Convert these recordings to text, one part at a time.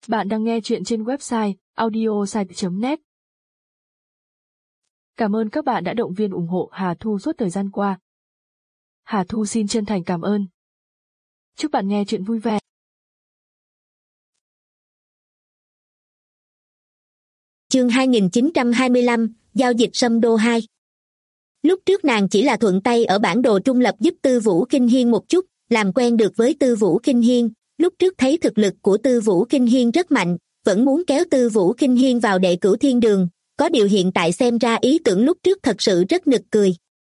Bạn đang nghe chuyện trên website audiosite.net. Cảm ơn các bạn đã động viên ủng hộ Hà Thu suốt thời gian qua. Hà Thu xin chân thành cảm ơn. Chúc bạn nghe chuyện vui vẻ. Chương 2925, Giao dịch Sâm Đô 2. Lúc trước nàng chỉ là thuận tay ở bản đồ trung lập giúp Tư Vũ Kinh Hiên một chút, làm quen được với Tư Vũ Kinh Hiên. Lúc trước thấy thực lực của Tư Vũ Kinh Hiên rất mạnh, vẫn muốn kéo Tư Vũ Kinh Hiên vào đệ cửu thiên đường, có điều hiện tại xem ra ý tưởng lúc trước thật sự rất nực cười.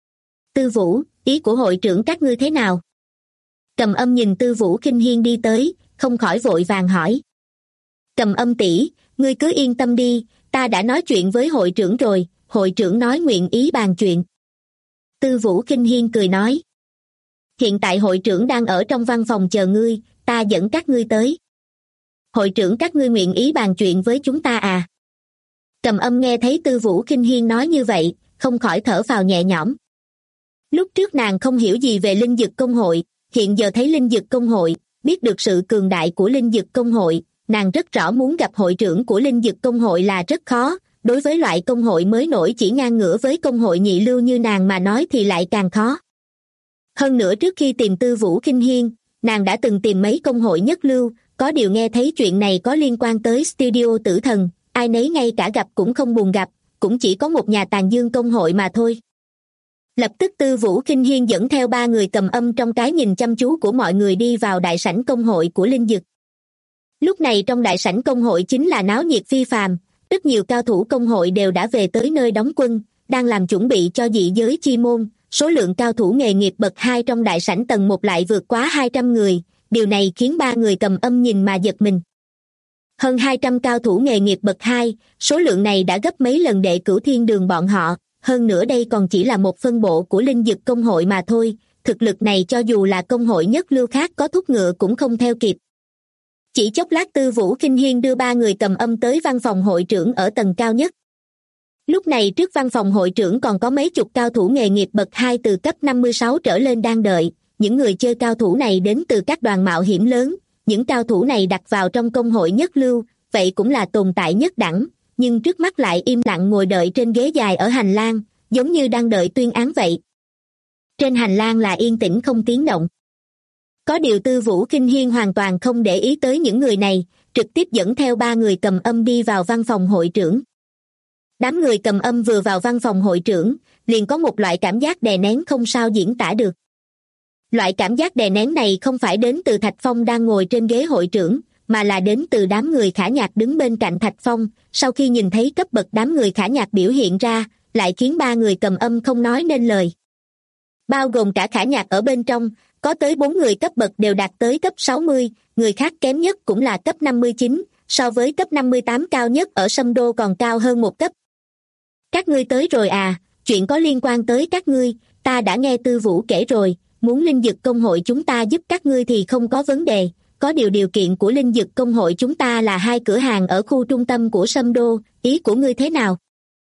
Tư Vũ, ý của hội trưởng các ngươi thế nào? Cầm Âm nhìn Tư Vũ Kinh Hiên đi tới, không khỏi vội vàng hỏi. Cầm Âm tỷ, ngươi cứ yên tâm đi, ta đã nói chuyện với hội trưởng rồi, hội trưởng nói nguyện ý bàn chuyện. Tư Vũ Kinh Hiên cười nói. Hiện tại hội trưởng đang ở trong văn phòng chờ ngươi, ta dẫn các ngươi tới. Hội trưởng các ngươi nguyện ý bàn chuyện với chúng ta à? Cầm Âm nghe thấy Tư Vũ Kinh Hiên nói như vậy, không khỏi thở phào nhẹ nhõm. Lúc trước nàng không hiểu gì về linh dực công hội, hiện giờ thấy linh dực công hội, biết được sự cường đại của linh dực công hội, nàng rất rõ muốn gặp hội trưởng của linh dực công hội là rất khó, đối với loại công hội mới nổi chỉ ngang ngửa với công hội nhị lưu như nàng mà nói thì lại càng khó. Hơn nữa trước khi tìm Tư Vũ Kinh Hiên, nàng đã từng tìm mấy công hội nhất lưu, có điều nghe thấy chuyện này có liên quan tới studio Tử Thần, ai nấy ngay cả gặp cũng không buồn gặp, cũng chỉ có một nhà tàn dương công hội mà thôi. Lập tức Tư Vũ Kinh Hiên dẫn theo 3 người Cầm Âm trong cái nhìn chăm chú của mọi người đi vào đại sảnh công hội của linh dực. Lúc này trong đại sảnh công hội chính là náo nhiệt phi phàm, rất nhiều cao thủ công hội đều đã về tới nơi đóng quân, đang làm chuẩn bị cho dị giới chi môn. Số lượng cao thủ nghề nghiệp bậc 2 trong đại sảnh tầng 1 lại vượt quá 200 người, điều này khiến 3 người Cầm Âm nhìn mà giật mình. Hơn 200 cao thủ nghề nghiệp bậc 2, số lượng này đã gấp mấy lần đệ cửu thiên đường bọn họ, hơn nữa đây còn chỉ là một phân bộ của linh dực công hội mà thôi, thực lực này cho dù là công hội nhất lưu khác có thúc ngựa cũng không theo kịp. Chỉ chốc lát Tư Vũ Kinh Hiên đưa 3 người Cầm Âm tới văn phòng hội trưởng ở tầng cao nhất. Lúc này trước văn phòng hội trưởng còn có mấy chục cao thủ nghề nghiệp bậc 2 từ cấp 56 trở lên đang đợi, những người chơi cao thủ này đến từ các đoàn mạo hiểm lớn, những cao thủ này đặt vào trong công hội nhất lưu, vậy cũng là tồn tại nhất đẳng, nhưng trước mắt lại im lặng ngồi đợi trên ghế dài ở hành lang, giống như đang đợi tuyên án vậy. Trên hành lang là yên tĩnh không tiếng động. Có điều Tư Vũ Kinh Hiên hoàn toàn không để ý tới những người này, trực tiếp dẫn theo 3 người Cầm Âm đi vào văn phòng hội trưởng. Đám người Cầm Âm vừa vào văn phòng hội trưởng, liền có một loại cảm giác đè nén không sao diễn tả được. Loại cảm giác đè nén này không phải đến từ Thạch Phong đang ngồi trên ghế hội trưởng, mà là đến từ đám người Khả Nhạc đứng bên cạnh Thạch Phong, sau khi nhìn thấy cấp bậc đám người Khả Nhạc biểu hiện ra, lại khiến 3 người Cầm Âm không nói nên lời. Bao gồm cả Khả Nhạc ở bên trong, có tới 4 người cấp bậc đều đạt tới cấp 60, người khác kém nhất cũng là cấp 59, so với cấp 58 cao nhất ở Sâm Đô còn cao hơn một cấp. Các ngươi tới rồi à, chuyện có liên quan tới các ngươi, ta đã nghe Tư Vũ kể rồi, muốn linh dực công hội chúng ta giúp các ngươi thì không có vấn đề, có điều kiện của linh dực công hội chúng ta là 2 cửa hàng ở khu trung tâm của Sâm Đô, ý của ngươi thế nào?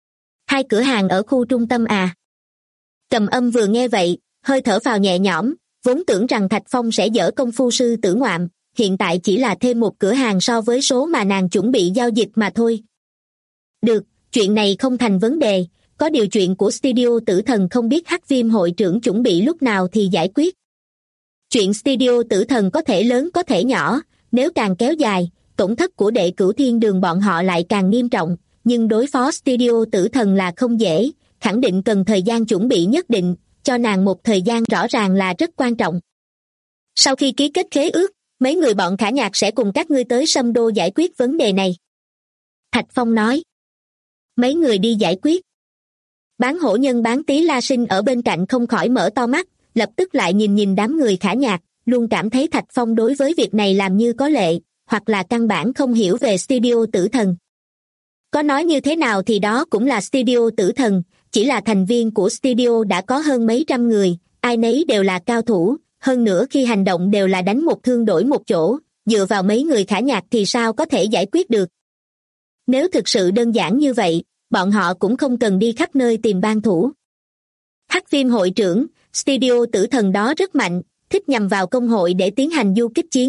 2 cửa hàng ở khu trung tâm à? Cầm Âm vừa nghe vậy, hơi thở phào nhẹ nhõm, vốn tưởng rằng Thạch Phong sẽ dở công phu sư tử ngoạm, hiện tại chỉ là thêm một cửa hàng so với số mà nàng chuẩn bị giao dịch mà thôi. Được, chuyện này không thành vấn đề, có điều chuyện của studio Tử Thần không biết Hắc Viêm hội trưởng chuẩn bị lúc nào thì giải quyết. Chuyện studio Tử Thần có thể lớn có thể nhỏ, nếu càng kéo dài, tổn thất của đệ cửu thiên đường bọn họ lại càng nghiêm trọng, nhưng đối phó studio Tử Thần là không dễ, khẳng định cần thời gian chuẩn bị nhất định, cho nàng một thời gian rõ ràng là rất quan trọng. Sau khi ký kết khế ước, mấy người bọn Khả Nhạc sẽ cùng các ngươi tới Sâm Đô giải quyết vấn đề này. Thạch Phong nói. Mấy người đi giải quyết. Bán hổ nhân Bán Tí La Sinh ở bên cạnh không khỏi mở to mắt, lập tức lại nhìn đám người Khả Nhạc, luôn cảm thấy Thạch Phong đối với việc này làm như có lệ, hoặc là căn bản không hiểu về studio Tử Thần. Có nói như thế nào thì đó cũng là studio Tử Thần, chỉ là thành viên của studio đã có hơn mấy trăm người, ai nấy đều là cao thủ, hơn nữa khi hành động đều là đánh một thương đổi một chỗ, dựa vào mấy người Khả Nhạc thì sao có thể giải quyết được. Nếu thực sự đơn giản như vậy, bọn họ cũng không cần đi khắp nơi tìm ban thủ. Hắc Viêm hội trưởng, studio Tử Thần đó rất mạnh, thích nhằm vào công hội để tiến hành du kích chiến,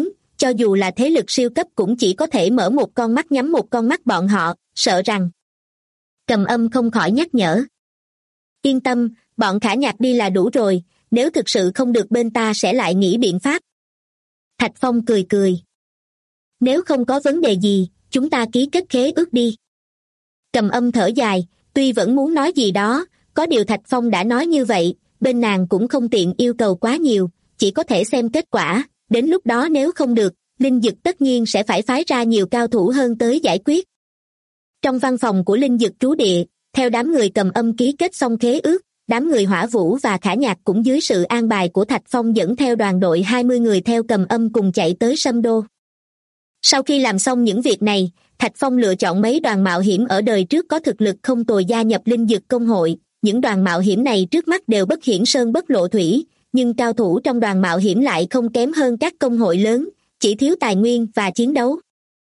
cho dù là thế lực siêu cấp cũng chỉ có thể mở một con mắt nhắm một con mắt bọn họ, sợ rằng. Cầm Âm không khỏi nhắc nhở. Yên tâm, bọn Khả Nhạc đi là đủ rồi, nếu thực sự không được bên ta sẽ lại nghĩ biện pháp. Thạch Phong cười cười. Nếu không có vấn đề gì, chúng ta ký kết khế ước đi. Cầm Âm thở dài, tuy vẫn muốn nói gì đó, có điều Thạch Phong đã nói như vậy, bên nàng cũng không tiện yêu cầu quá nhiều, chỉ có thể xem kết quả, đến lúc đó nếu không được, Linh Dực tất nhiên sẽ phải phái ra nhiều cao thủ hơn tới giải quyết. Trong văn phòng của Linh Dực trú địa, theo đám người Cầm Âm ký kết xong khế ước, đám người Hỏa Vũ và Khả Nhạc cũng dưới sự an bài của Thạch Phong dẫn theo đoàn đội 20 người theo Cầm Âm cùng chạy tới Sâm Đô. Sau khi làm xong những việc này, Thạch Phong lựa chọn mấy đoàn mạo hiểm ở đời trước có thực lực không tồi gia nhập Linh Dực công hội. Những đoàn mạo hiểm này trước mắt đều bất hiển sơn bất lộ thủy, nhưng cao thủ trong đoàn mạo hiểm lại không kém hơn các công hội lớn, chỉ thiếu tài nguyên và chiến đấu.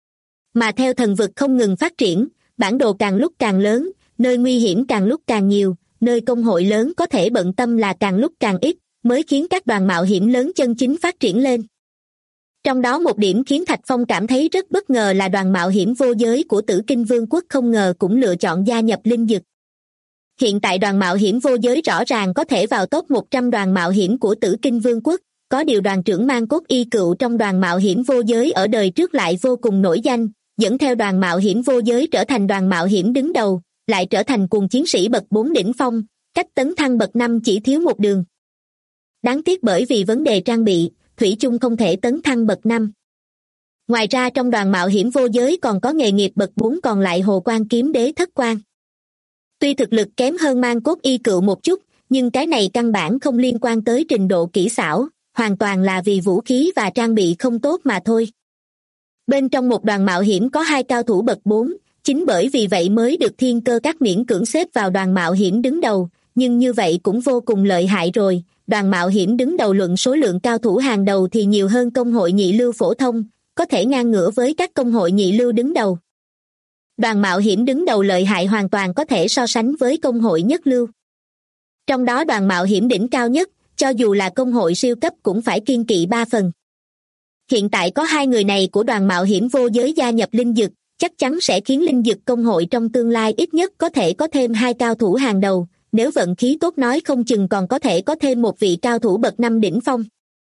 Mà theo thần vực không ngừng phát triển, bản đồ càng lúc càng lớn, nơi nguy hiểm càng lúc càng nhiều, nơi công hội lớn có thể bận tâm là càng lúc càng ít, mới khiến các đoàn mạo hiểm lớn chân chính phát triển lên. Trong đó một điểm khiến Thạch Phong cảm thấy rất bất ngờ là đoàn mạo hiểm vô giới của Tử Kinh Vương quốc không ngờ cũng lựa chọn gia nhập Linh Dực. Hiện tại đoàn mạo hiểm vô giới rõ ràng có thể vào top 100 đoàn mạo hiểm của Tử Kinh Vương quốc, có điều đoàn trưởng Mang Cốt Y Cựu trong đoàn mạo hiểm vô giới ở đời trước lại vô cùng nổi danh, dẫn theo đoàn mạo hiểm vô giới trở thành đoàn mạo hiểm đứng đầu, lại trở thành cuồng chiến sĩ bậc 4 đỉnh phong, cách tấn thăng bậc 5 chỉ thiếu một đường. Đáng tiếc bởi vì vấn đề trang bị, thủy chung không thể tấn thăng bậc 5. Ngoài ra trong đoàn mạo hiểm vô giới còn có nghề nghiệp bậc 4 còn lại Hồ Quan Kiếm Đế Thất Quan. Tuy thực lực kém hơn Mang Cốt Y Cựu một chút, nhưng cái này căn bản không liên quan tới trình độ kỹ xảo, hoàn toàn là vì vũ khí và trang bị không tốt mà thôi. Bên trong một đoàn mạo hiểm có 2 cao thủ bậc 4, chính bởi vì vậy mới được Thiên Cơ Các miễn cưỡng xếp vào đoàn mạo hiểm đứng đầu, nhưng như vậy cũng vô cùng lợi hại rồi, đoàn mạo hiểm đứng đầu luận số lượng cao thủ hàng đầu thì nhiều hơn công hội nhị lưu phổ thông, có thể ngang ngửa với các công hội nhị lưu đứng đầu. Đoàn mạo hiểm đứng đầu lợi hại hoàn toàn có thể so sánh với công hội nhất lưu. Trong đó đoàn mạo hiểm đỉnh cao nhất, cho dù là công hội siêu cấp cũng phải kiêng kỵ 3 phần. Hiện tại có 2 người này của đoàn mạo hiểm vô giới gia nhập Linh Dực, chắc chắn sẽ khiến Linh Dực công hội trong tương lai ít nhất có thể có thêm 2 cao thủ hàng đầu, nếu vận khí tốt nói không chừng còn có thể có thêm một vị cao thủ bậc 5 đỉnh phong.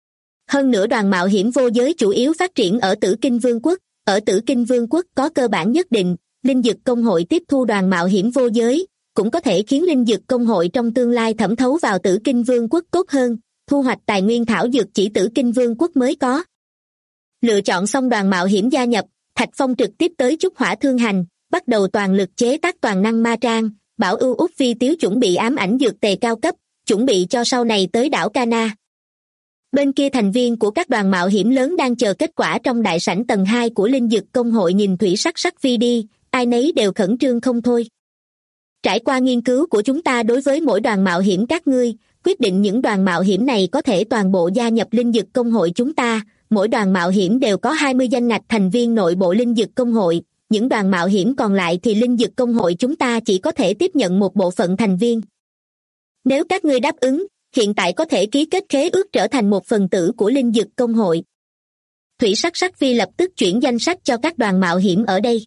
Hơn nữa đoàn mạo hiểm vô giới chủ yếu phát triển ở Tử Kinh Vương quốc, ở Tử Kinh Vương quốc có cơ bản nhất định, Linh Dực công hội tiếp thu đoàn mạo hiểm vô giới, cũng có thể khiến Linh Dực công hội trong tương lai thẩm thấu vào Tử Kinh Vương quốc tốt hơn, thu hoạch tài nguyên thảo dược chỉ Tử Kinh Vương quốc mới có. Lựa chọn xong đoàn mạo hiểm gia nhập, Thạch Phong trực tiếp tới Trúc Hỏa Thương Hành, bắt đầu toàn lực chế tác toàn năng ma trang, bảo ưu út vi tiếu chuẩn bị ám ảnh dược tề cao cấp, chuẩn bị cho sau này tới đảo Cana. Bên kia thành viên của các đoàn mạo hiểm lớn đang chờ kết quả trong đại sảnh tầng 2 của Linh Dực công hội nhìn thủy sắc sắc phi đi, ai nấy đều khẩn trương không thôi. Trải qua nghiên cứu của chúng ta đối với mỗi đoàn mạo hiểm các ngươi, quyết định những đoàn mạo hiểm này có thể toàn bộ gia nhập Linh Dực công hội chúng ta, mỗi đoàn mạo hiểm đều có 20 danh ngạch thành viên nội bộ Linh Dực công hội, những đoàn mạo hiểm còn lại thì Linh Dực công hội chúng ta chỉ có thể tiếp nhận một bộ phận thành viên. Nếu các ngươi đáp ứng, hiện tại có thể ký kết khế ước trở thành một phần tử của Linh Dực công hội. Thủy sắc sắc phi lập tức chuyển danh sách cho các đoàn mạo hiểm ở đây.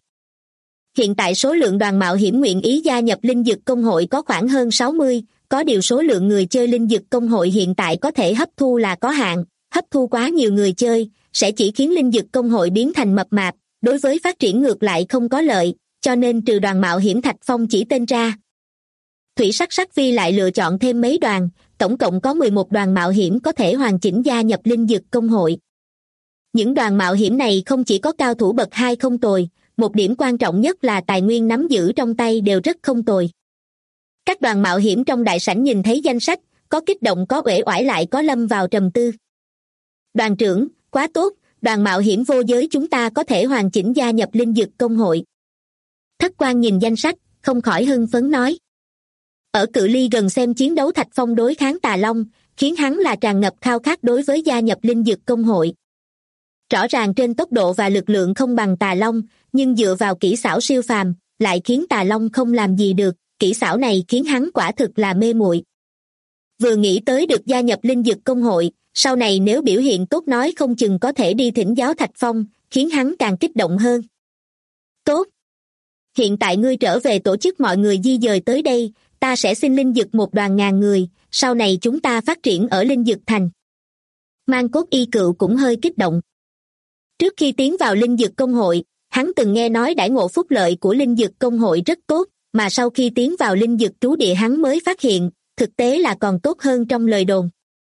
Hiện tại số lượng đoàn mạo hiểm nguyện ý gia nhập Linh Dực công hội có khoảng hơn 60, có điều số lượng người chơi Linh Dực công hội hiện tại có thể hấp thu là có hạn, hấp thu quá nhiều người chơi, sẽ chỉ khiến Linh Dực công hội biến thành mập mạp, đối với phát triển ngược lại không có lợi, cho nên trừ đoàn mạo hiểm Thạch Phong chỉ tên ra. Thủy sắc sắc phi lại lựa chọn thêm mấy đoàn, tổng cộng có 11 đoàn mạo hiểm có thể hoàn chỉnh gia nhập Linh Dực công hội. Những đoàn mạo hiểm này không chỉ có cao thủ bậc 2 không tồi, một điểm quan trọng nhất là tài nguyên nắm giữ trong tay đều rất không tồi. Các đoàn mạo hiểm trong đại sảnh nhìn thấy danh sách, có kích động có uể oải lại có lâm vào trầm tư. Đoàn trưởng, quá tốt, đoàn mạo hiểm vô giới chúng ta có thể hoàn chỉnh gia nhập Linh Dực công hội. Thất Quan nhìn danh sách, không khỏi hưng phấn nói. Ở cự ly gần xem chiến đấu Thạch Phong đối kháng Tà Long, khiến hắn là tràn ngập khao khát đối với gia nhập Linh Dực công hội. Rõ ràng trên tốc độ và lực lượng không bằng Tà Long, nhưng dựa vào kỹ xảo siêu phàm, lại khiến Tà Long không làm gì được, kỹ xảo này khiến hắn quả thực là mê muội. Vừa nghĩ tới được gia nhập linh dực công hội, sau này nếu biểu hiện tốt nói không chừng có thể đi thỉnh giáo Thạch Phong, khiến hắn càng kích động hơn. Tốt. Hiện tại ngươi trở về tổ chức mọi người di dời tới đây, ta sẽ xin linh dực một đoàn ngàn người, sau này chúng ta phát triển ở linh dực thành. Mang Cốt Y Cựu cũng hơi kích động. Trước khi tiến vào linh dực công hội, hắn từng nghe nói đãi ngộ phúc lợi của linh dực công hội rất tốt, mà sau khi tiến vào linh dực trú địa hắn mới phát hiện, thực tế là còn tốt hơn trong lời đồn.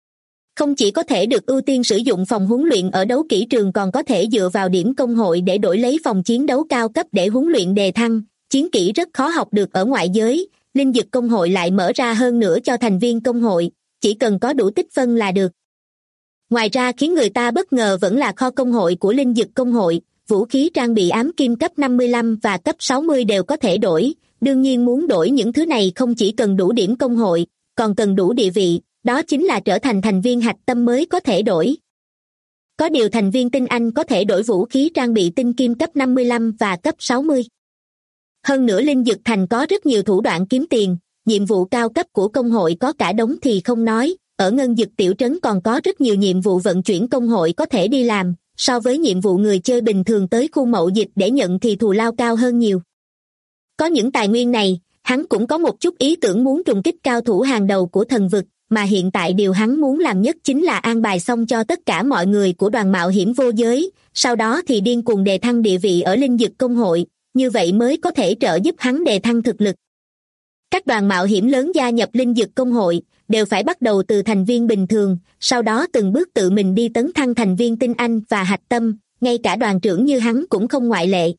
Không chỉ có thể được ưu tiên sử dụng phòng huấn luyện ở đấu kỹ trường, còn có thể dựa vào điểm công hội để đổi lấy phòng chiến đấu cao cấp để huấn luyện đề thăng, chiến kỹ rất khó học được ở ngoại giới, linh dực công hội lại mở ra hơn nữa cho thành viên công hội, chỉ cần có đủ tích phân là được. Ngoài ra khiến người ta bất ngờ vẫn là kho công hội của linh dực công hội, vũ khí trang bị ám kim cấp 55 và cấp 60 đều có thể đổi, đương nhiên muốn đổi những thứ này không chỉ cần đủ điểm công hội, còn cần đủ địa vị, đó chính là trở thành thành viên hạch tâm mới có thể đổi. Có điều thành viên tinh anh có thể đổi vũ khí trang bị tinh kim cấp 55 và cấp 60. Hơn nữa linh dực thành có rất nhiều thủ đoạn kiếm tiền, nhiệm vụ cao cấp của công hội có cả đống thì không nói, ở ngân dực tiểu trấn còn có rất nhiều nhiệm vụ vận chuyển công hội có thể đi làm, so với nhiệm vụ người chơi bình thường tới khu mậu dịch để nhận thì thù lao cao hơn nhiều. Có những tài nguyên này, hắn cũng có một chút ý tưởng muốn trùng kích cao thủ hàng đầu của thần vực, mà hiện tại điều hắn muốn làm nhất chính là an bài xong cho tất cả mọi người của đoàn mạo hiểm vô giới, sau đó thì điên cuồng đề thăng địa vị ở linh dực công hội, như vậy mới có thể trợ giúp hắn đề thăng thực lực. Các đoàn mạo hiểm lớn gia nhập linh dực công hội đều phải bắt đầu từ thành viên bình thường, sau đó từng bước tự mình đi tấn thăng thành viên tinh anh và hạch tâm, ngay cả đoàn trưởng như hắn cũng không ngoại lệ.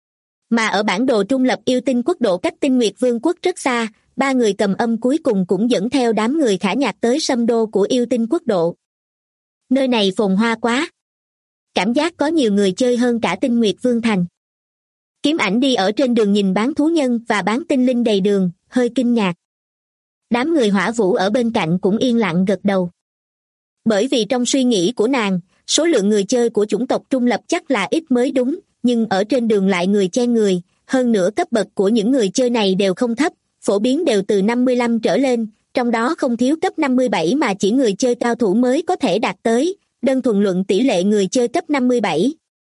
Mà ở bản đồ trung lập yêu tinh quốc độ cách Tinh Nguyệt Vương quốc rất xa, ba người Cầm Âm cuối cùng cũng dẫn theo đám người Khả Nhạc tới Sâm Đô của yêu tinh quốc độ. Nơi này phồn hoa quá. Cảm giác có nhiều người chơi hơn cả Tinh Nguyệt Vương thành. Kiếm Ảnh đi ở trên đường nhìn bán thú nhân và bán tinh linh đầy đường, hơi kinh ngạc. Đám người Hỏa Vũ ở bên cạnh cũng yên lặng gật đầu. Bởi vì trong suy nghĩ của nàng, số lượng người chơi của chủng tộc trung lập chắc là ít mới đúng, nhưng ở trên đường lại người chen người, hơn nữa cấp bậc của những người chơi này đều không thấp, phổ biến đều từ 55 trở lên, trong đó không thiếu cấp 57 mà chỉ người chơi cao thủ mới có thể đạt tới, đơn thuần luận tỷ lệ người chơi cấp 57.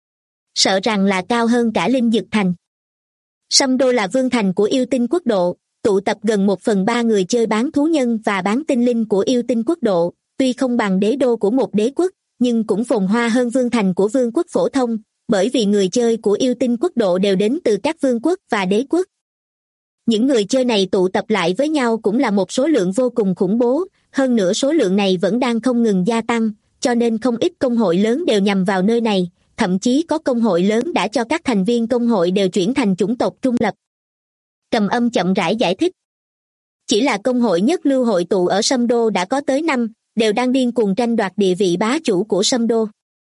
Sợ rằng là cao hơn cả linh dực thành. Sâm Đô là vương thành của yêu tinh quốc độ, tụ tập gần 1/3 người chơi bán thú nhân và bán tinh linh của yêu tinh quốc độ, tuy không bằng đế đô của một đế quốc, nhưng cũng phồn hoa hơn vương thành của vương quốc phổ thông, bởi vì người chơi của yêu tinh quốc độ đều đến từ các vương quốc và đế quốc. Những người chơi này tụ tập lại với nhau cũng là một số lượng vô cùng khủng bố, hơn nữa số lượng này vẫn đang không ngừng gia tăng, cho nên không ít công hội lớn đều nhằm vào nơi này, thậm chí có công hội lớn đã cho các thành viên công hội đều chuyển thành chủng tộc trung lập. Cầm Âm chậm rãi giải thích. Chỉ là công hội nhất lưu hội tụ ở Sâm Đô đã có tới 5, đều đang điên cuồng tranh đoạt địa vị bá chủ của Sâm Đô.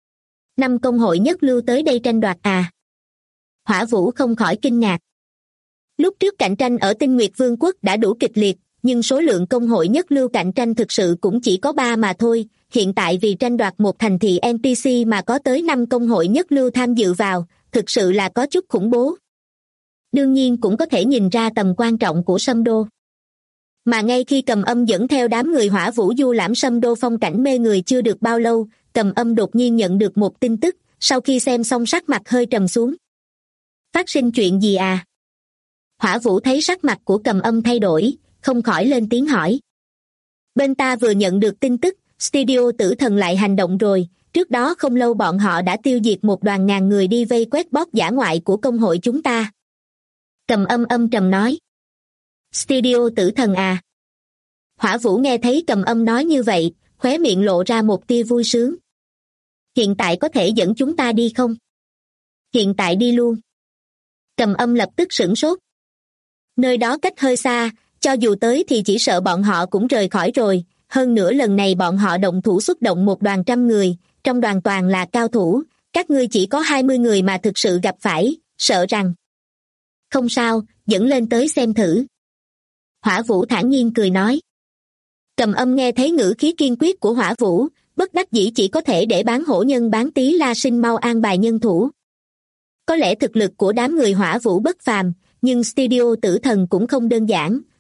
5 công hội nhất lưu tới đây tranh đoạt à? Hỏa Vũ không khỏi kinh ngạc. Lúc trước cạnh tranh ở Tinh Nguyệt Vương quốc đã đủ kịch liệt, nhưng số lượng công hội nhất lưu cạnh tranh thực sự cũng chỉ có 3 mà thôi, hiện tại vì tranh đoạt một thành thị NPC mà có tới 5 công hội nhất lưu tham dự vào, thực sự là có chút khủng bố. Đương nhiên cũng có thể nhìn ra tầm quan trọng của Sâm Đô. Mà ngay khi Cầm Âm dẫn theo đám người Hỏa Vũ du lãm Sâm Đô phong cảnh mê người chưa được bao lâu, Cầm Âm đột nhiên nhận được một tin tức, sau khi xem xong sắc mặt hơi trầm xuống. Phát sinh chuyện gì à? Hỏa Vũ thấy sắc mặt của Cầm Âm thay đổi, không khỏi lên tiếng hỏi. Bên ta vừa nhận được tin tức, studio Tử Thần lại hành động rồi, trước đó không lâu bọn họ đã tiêu diệt một đoàn ngàn người đi vây quét boss dã ngoại của công hội chúng ta. Cầm Âm âm trầm nói. Studio Tử Thần à? Hỏa Vũ nghe thấy Cầm Âm nói như vậy, khóe miệng lộ ra một tia vui sướng. Hiện tại có thể dẫn chúng ta đi không? Hiện tại đi luôn. Cầm Âm lập tức sửng sốt. Nơi đó cách hơi xa, cho dù tới thì chỉ sợ bọn họ cũng rời khỏi rồi, hơn nữa lần này bọn họ động thủ xuất động một đoàn 100 người, trong đoàn toàn là cao thủ, các ngươi chỉ có 20 người mà thực sự gặp phải, sợ rằng. Không sao, dẫn lên tới xem thử. Hỏa Vũ thản nhiên cười nói. Cầm Âm nghe thấy ngữ khí kiên quyết của Hỏa Vũ, bất đắc dĩ chỉ có thể để bán hổ nhân bán tí la sinh mau an bài nhân thủ. Có lẽ thực lực của đám người Hỏa Vũ bất phàm, nhưng studio Tử Thần cũng không đơn giản,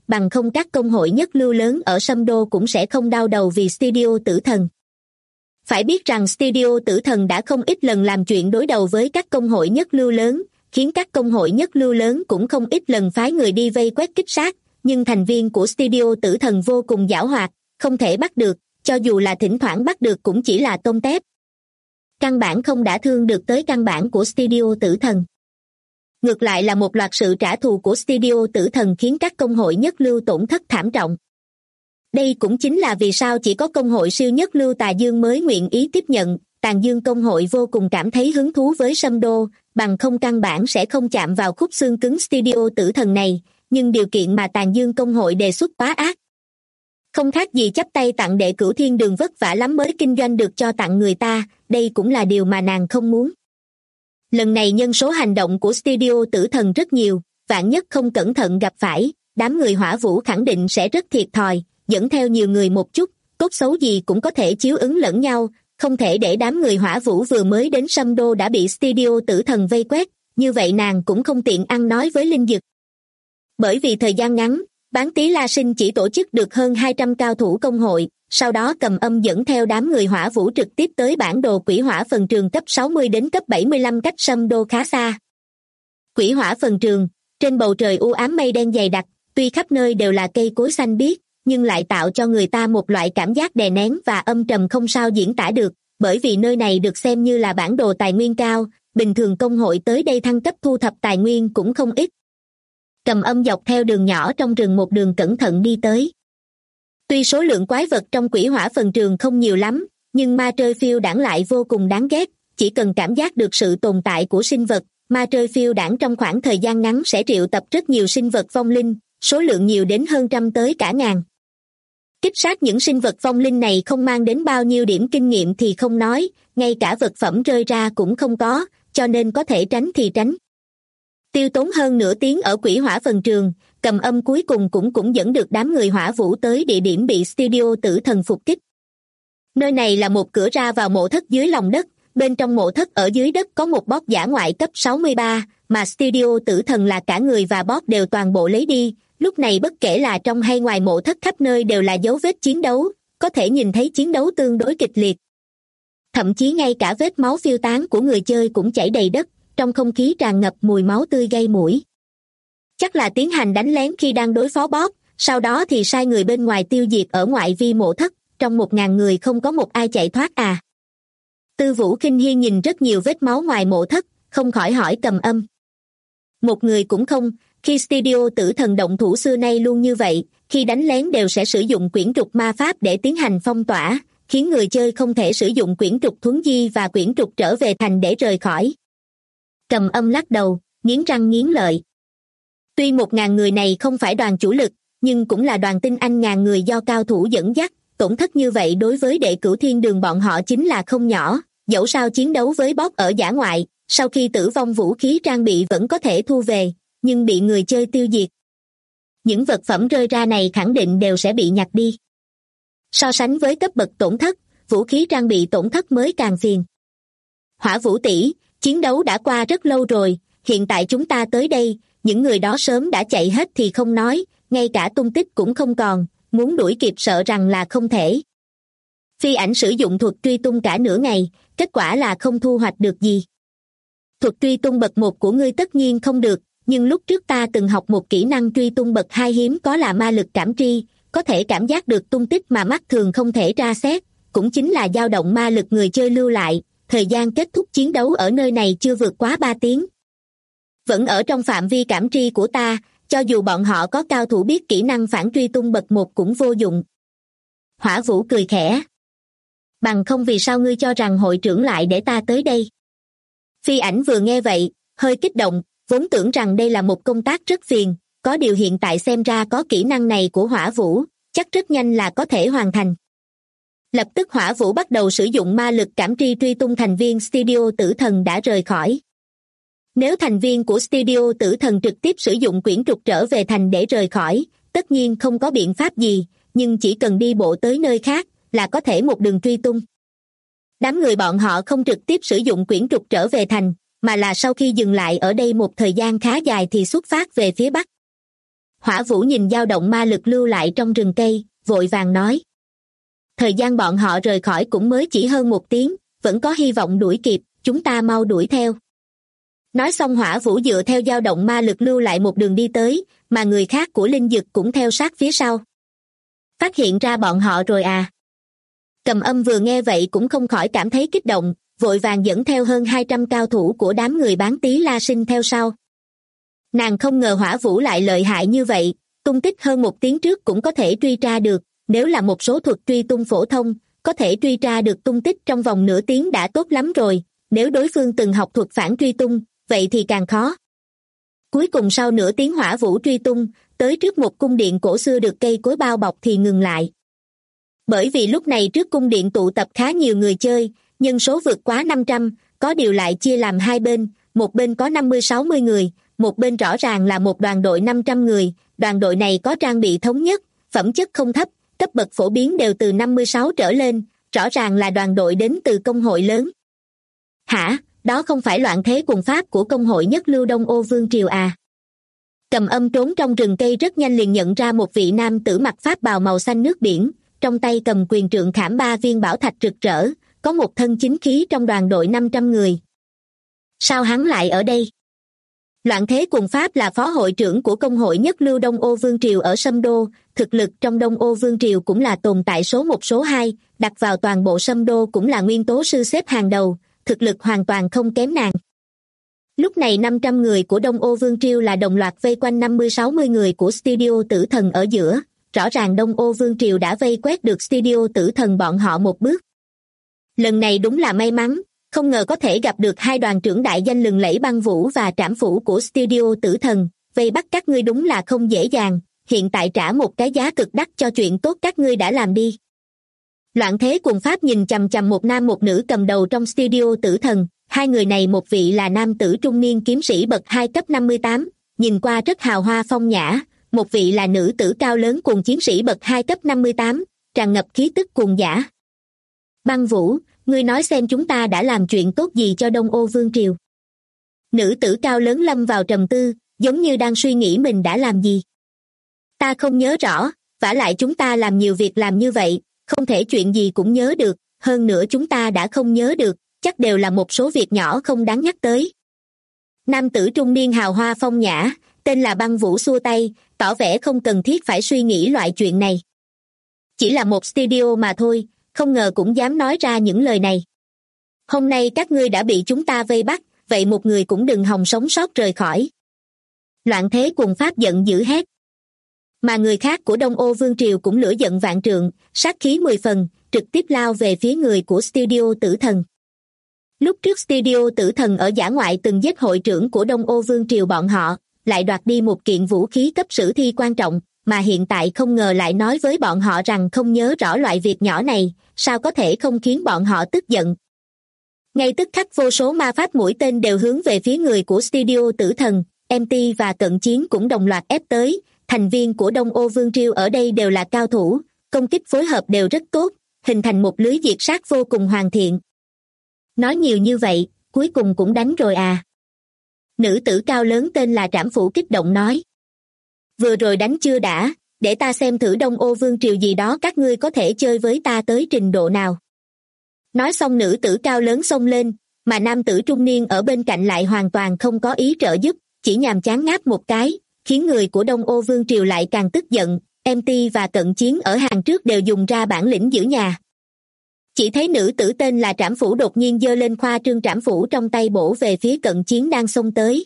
bằng không các công hội nhất lưu lớn ở Sâm Đô cũng sẽ không đau đầu vì studio Tử Thần. Phải biết rằng studio Tử Thần đã không ít lần làm chuyện đối đầu với các công hội nhất lưu lớn, khiến các công hội nhất lưu lớn cũng không ít lần phái người đi vây quét kích sát, nhưng thành viên của studio Tử Thần vô cùng giảo hoạt, không thể bắt được, cho dù là thỉnh thoảng bắt được cũng chỉ là tôm tép. Căn bản không đả thương được tới căn bản của studio Tử Thần. Ngược lại là một loạt sự trả thù của studio Tử Thần khiến các công hội nhất lưu tổn thất thảm trọng. Đây cũng chính là vì sao chỉ có công hội siêu nhất lưu Tà Dương mới nguyện ý tiếp nhận. Tàn Dương công hội vô cùng cảm thấy hứng thú với Sâm Đô, bằng không căn bản sẽ không chạm vào khúc xương cứng studio Tử Thần này, nhưng điều kiện mà Tàn Dương công hội đề xuất quá ác. Không khác gì chắp tay tặng Đệ Cửu Thiên Đường vất vả lắm mới kinh doanh được cho tặng người ta, đây cũng là điều mà nàng không muốn. Lần này nhân số hành động của studio Tử Thần rất nhiều, vạn nhất không cẩn thận gặp phải, đám người Hỏa Vũ khẳng định sẽ rất thiệt thòi, dẫn theo nhiều người một chút, tốt xấu gì cũng có thể chiếu ứng lẫn nhau, không thể để đám người Hỏa Vũ vừa mới đến Sâm Đô đã bị studio Tử Thần vây quét, như vậy nàng cũng không tiện ăn nói với Linh Dực. Bởi vì thời gian ngắn, Bán Tí La Sinh chỉ tổ chức được hơn 200 cao thủ công hội, sau đó Cầm Âm dẫn theo đám người Hỏa Vũ trực tiếp tới bản đồ Quỷ Hỏa Phần Trường cấp 60 đến cấp 75 cách Sâm Đô khá xa. Quỷ Hỏa Phần Trường, trên bầu trời u ám mây đen dày đặc, tuy khắp nơi đều là cây cối xanh biếc, nhưng lại tạo cho người ta một loại cảm giác đè nén và âm trầm không sao diễn tả được, bởi vì nơi này được xem như là bản đồ tài nguyên cao, bình thường công hội tới đây thăng cấp thu thập tài nguyên cũng không ít. Cầm Âm dọc theo đường nhỏ trong rừng một đường cẩn thận đi tới. Tuy số lượng quái vật trong Quỷ Hỏa Phần Trường không nhiều lắm, nhưng ma trơi phiêu đãng lại vô cùng đáng ghét, chỉ cần cảm giác được sự tồn tại của sinh vật, ma trơi phiêu đãng trong khoảng thời gian ngắn sẽ triệu tập rất nhiều sinh vật vong linh, số lượng nhiều đến hơn trăm tới cả ngàn. Kích sát những sinh vật vong linh này không mang đến bao nhiêu điểm kinh nghiệm thì không nói, ngay cả vật phẩm rơi ra cũng không có, cho nên có thể tránh thì tránh. Tiêu tốn hơn nửa tiếng ở Quỷ Hỏa Phần Trường, Cầm Âm cuối cùng cũng dẫn được đám người Hỏa Vũ tới địa điểm bị studio Tử Thần phục kích. Nơi này là một cửa ra vào mộ thất dưới lòng đất, bên trong mộ thất ở dưới đất có một boss dã ngoại cấp 63, mà studio Tử Thần là cả người và boss đều toàn bộ lấy đi, lúc này bất kể là trong hay ngoài mộ thất khắp nơi đều là dấu vết chiến đấu, có thể nhìn thấy chiến đấu tương đối kịch liệt. Thậm chí ngay cả vết máu phiêu tán của người chơi cũng chảy đầy đất, trong không khí tràn ngập mùi máu tươi gây mũi. Chắc là tiến hành đánh lén khi đang đối phó boss, sau đó thì sai người bên ngoài tiêu diệt ở ngoại vi mộ thất, trong 1000 người không có một ai chạy thoát à. Tư Vũ Kinh Hiên nhìn rất nhiều vết máu ngoài mộ thất, không khỏi hỏi Cầm Âm. Một người cũng không, khi studio Tử Thần động thủ xưa nay luôn như vậy, khi đánh lén đều sẽ sử dụng quyển trục ma pháp để tiến hành phong tỏa, khiến người chơi không thể sử dụng quyển trục thuấn di và quyển trục trở về thành để rời khỏi. Cầm Âm lắc đầu, nghiến răng nghiến lợi. Tuy 1000 người này không phải đoàn chủ lực, nhưng cũng là đoàn tinh anh ngàn người do cao thủ dẫn dắt, tổn thất như vậy đối với Đệ Cửu Thiên Đường bọn họ chính là không nhỏ, dẫu sao chiến đấu với boss ở dã ngoại, sau khi tử vong vũ khí trang bị vẫn có thể thu về, nhưng bị người chơi tiêu diệt. Những vật phẩm rơi ra này khẳng định đều sẽ bị nhặt đi. So sánh với cấp bậc tổn thất, vũ khí trang bị tổn thất mới càng phiền. Hỏa Vũ tỷ, chiến đấu đã qua rất lâu rồi, hiện tại chúng ta tới đây, những người đó sớm đã chạy hết thì không nói, ngay cả tung tích cũng không còn, muốn đuổi kịp sợ rằng là không thể. Phi Ảnh sử dụng thuật truy tung cả nửa ngày, kết quả là không thu hoạch được gì. Thuật truy tung bậc 1 của ngươi tất nhiên không được, nhưng lúc trước ta từng học một kỹ năng truy tung bậc 2 hiếm có là ma lực cảm tri, có thể cảm giác được tung tích mà mắt thường không thể tra xét, cũng chính là dao động ma lực người chơi lưu lại, thời gian kết thúc chiến đấu ở nơi này chưa vượt quá 3 tiếng. Vẫn ở trong phạm vi cảm tri của ta, cho dù bọn họ có cao thủ biết kỹ năng phản truy tung bậc 1 cũng vô dụng. Hỏa Vũ cười khẽ. Bằng không vì sao ngươi cho rằng hội trưởng lại để ta tới đây? Phi Ảnh vừa nghe vậy, hơi kích động, vốn tưởng rằng đây là một công tác rất phiền, có điều hiện tại xem ra có kỹ năng này của Hỏa Vũ, chắc rất nhanh là có thể hoàn thành. Lập tức Hỏa Vũ bắt đầu sử dụng ma lực cảm tri truy tung thành viên studio Tử Thần đã rời khỏi. Nếu thành viên của studio Tử Thần trực tiếp sử dụng quyển trục trở về thành để rời khỏi, tất nhiên không có biện pháp gì, nhưng chỉ cần đi bộ tới nơi khác là có thể một đường truy tung. Đám người bọn họ không trực tiếp sử dụng quyển trục trở về thành, mà là sau khi dừng lại ở đây một thời gian khá dài thì xuất phát về phía bắc. Hỏa Vũ nhìn dao động ma lực lưu lại trong rừng cây, vội vàng nói. Thời gian bọn họ rời khỏi cũng mới chỉ hơn 1 tiếng, vẫn có hy vọng đuổi kịp, chúng ta mau đuổi theo. Nói xong Hỏa Vũ dựa theo dao động ma lực lưu lại một đường đi tới, mà người khác của linh dực cũng theo sát phía sau. Phát hiện ra bọn họ rồi à? Cầm Âm vừa nghe vậy cũng không khỏi cảm thấy kích động, vội vàng dẫn theo hơn 200 cao thủ của đám người bán tí la sinh theo sau. Nàng không ngờ Hỏa Vũ lại lợi hại như vậy, tung tích hơn 1 tiếng trước cũng có thể truy tra được, nếu là một số thuật truy tung phổ thông, có thể truy tra được tung tích trong vòng nửa tiếng đã tốt lắm rồi, nếu đối phương từng học thuật phản truy tung, vậy thì càng khó. Cuối cùng sau nửa tiếng Hỏa Vũ truy tung, tới trước một cung điện cổ xưa được cây cối bao bọc thì ngừng lại. Bởi vì lúc này trước cung điện tụ tập khá nhiều người chơi, nhân số vượt quá 500, có điều lại chia làm 2 bên, một bên có 50-60 người, một bên rõ ràng là một đoàn đội 500 người, đoàn đội này có trang bị thống nhất, phẩm chất không thấp, cấp bậc phổ biến đều từ 56 trở lên, rõ ràng là đoàn đội đến từ công hội lớn. Hả, đó không phải loạn thế quần pháp của công hội nhất lưu Đông Ô Vương Triều à? Cầm Âm trốn trong rừng cây rất nhanh liền nhận ra một vị nam tử mặc pháp bào màu xanh nước biển, trong tay cầm quyền trượng khảm 3 viên bảo thạch rực rỡ, có một thân chính khí trong đoàn đội 500 người. Sao hắn lại ở đây? Loạn thế quần pháp là phó hội trưởng của công hội nhất lưu Đông Ô Vương Triều ở Sâm Đô, thực lực trong Đông Ô Vương Triều cũng là tồn tại số 1 số 2, đặt vào toàn bộ Sâm Đô cũng là nguyên tố sư xếp hàng đầu, thực lực hoàn toàn không kém nàng. Lúc này 500 người của Đông Ô Vương Triều là đồng loạt vây quanh 50-60 người của studio Tử Thần ở giữa, rõ ràng Đông Ô Vương Triều đã vây quét được studio Tử Thần bọn họ một bước. Lần này đúng là may mắn, không ngờ có thể gặp được 2 đoàn trưởng đại danh lừng lẫy Băng Vũ và Trảm Phủ của studio Tử Thần, vây bắt các ngươi đúng là không dễ dàng, hiện tại trả một cái giá cực đắt cho chuyện tốt các ngươi đã làm đi. Loạn thế quần pháp nhìn chằm chằm một nam một nữ cầm đầu trong studio Tử Thần, 2 người này một vị là nam tử trung niên kiếm sĩ bậc 2 cấp 58, nhìn qua rất hào hoa phong nhã, một vị là nữ tử cao lớn cùng chiến sĩ bậc 2 cấp 58, tràn ngập khí tức cuồng dã. Băng Vũ, ngươi nói xem chúng ta đã làm chuyện tốt gì cho Đông Ô Vương Triều. Nữ tử cao lớn lâm vào trầm tư, giống như đang suy nghĩ mình đã làm gì. Ta không nhớ rõ, vả lại chúng ta làm nhiều việc làm như vậy, không thể chuyện gì cũng nhớ được, hơn nữa chúng ta đã không nhớ được, chắc đều là một số việc nhỏ không đáng nhắc tới. Nam tử trung niên hào hoa phong nhã, tên là Băng Vũ xua tay, tỏ vẻ không cần thiết phải suy nghĩ loại chuyện này. Chỉ là một studio mà thôi, không ngờ cũng dám nói ra những lời này. Hôm nay các ngươi đã bị chúng ta vây bắt, vậy một người cũng đừng hòng sống sót rời khỏi. Loạn thế quần pháp giận dữ hét. Mà người khác của Đông Ô Vương Triều cũng lửa giận vạn trượng, sát khí 10 phần, trực tiếp lao về phía người của studio Tử Thần. Lúc trước studio Tử Thần ở dã ngoại từng giết hội trưởng của Đông Ô Vương Triều bọn họ, lại đoạt đi một kiện vũ khí cấp sử thi quan trọng, mà hiện tại không ngờ lại nói với bọn họ rằng không nhớ rõ loại việc nhỏ này, sao có thể không khiến bọn họ tức giận. Ngay tức khắc vô số ma pháp mũi tên đều hướng về phía người của studio Tử Thần, MT và Cận Chiến cũng đồng loạt ép tới, thành viên của Đông Ô Vương Triều ở đây đều là cao thủ, công kích phối hợp đều rất tốt, hình thành một lưới diệt sát vô cùng hoàn thiện. Nói nhiều như vậy, cuối cùng cũng đánh rồi à? Nữ tử cao lớn tên là Trảm Phủ kích động nói. Vừa rồi đánh chưa đã, để ta xem thử Đông Ô Vương Triều gì đó các ngươi có thể chơi với ta tới trình độ nào. Nói xong nữ tử cao lớn xông lên, mà nam tử trung niên ở bên cạnh lại hoàn toàn không có ý trợ giúp, chỉ nhàm chán ngáp một cái, khiến người của Đông Ô Vương Triều lại càng tức giận. MT và Cận Chiến ở hàng trước đều dùng ra bản lĩnh giữ nhà. Chỉ thấy nữ tử tên là Trảm Phủ đột nhiên giơ lên khoa trương trảm phủ trong tay bổ về phía Cận Chiến đang xông tới.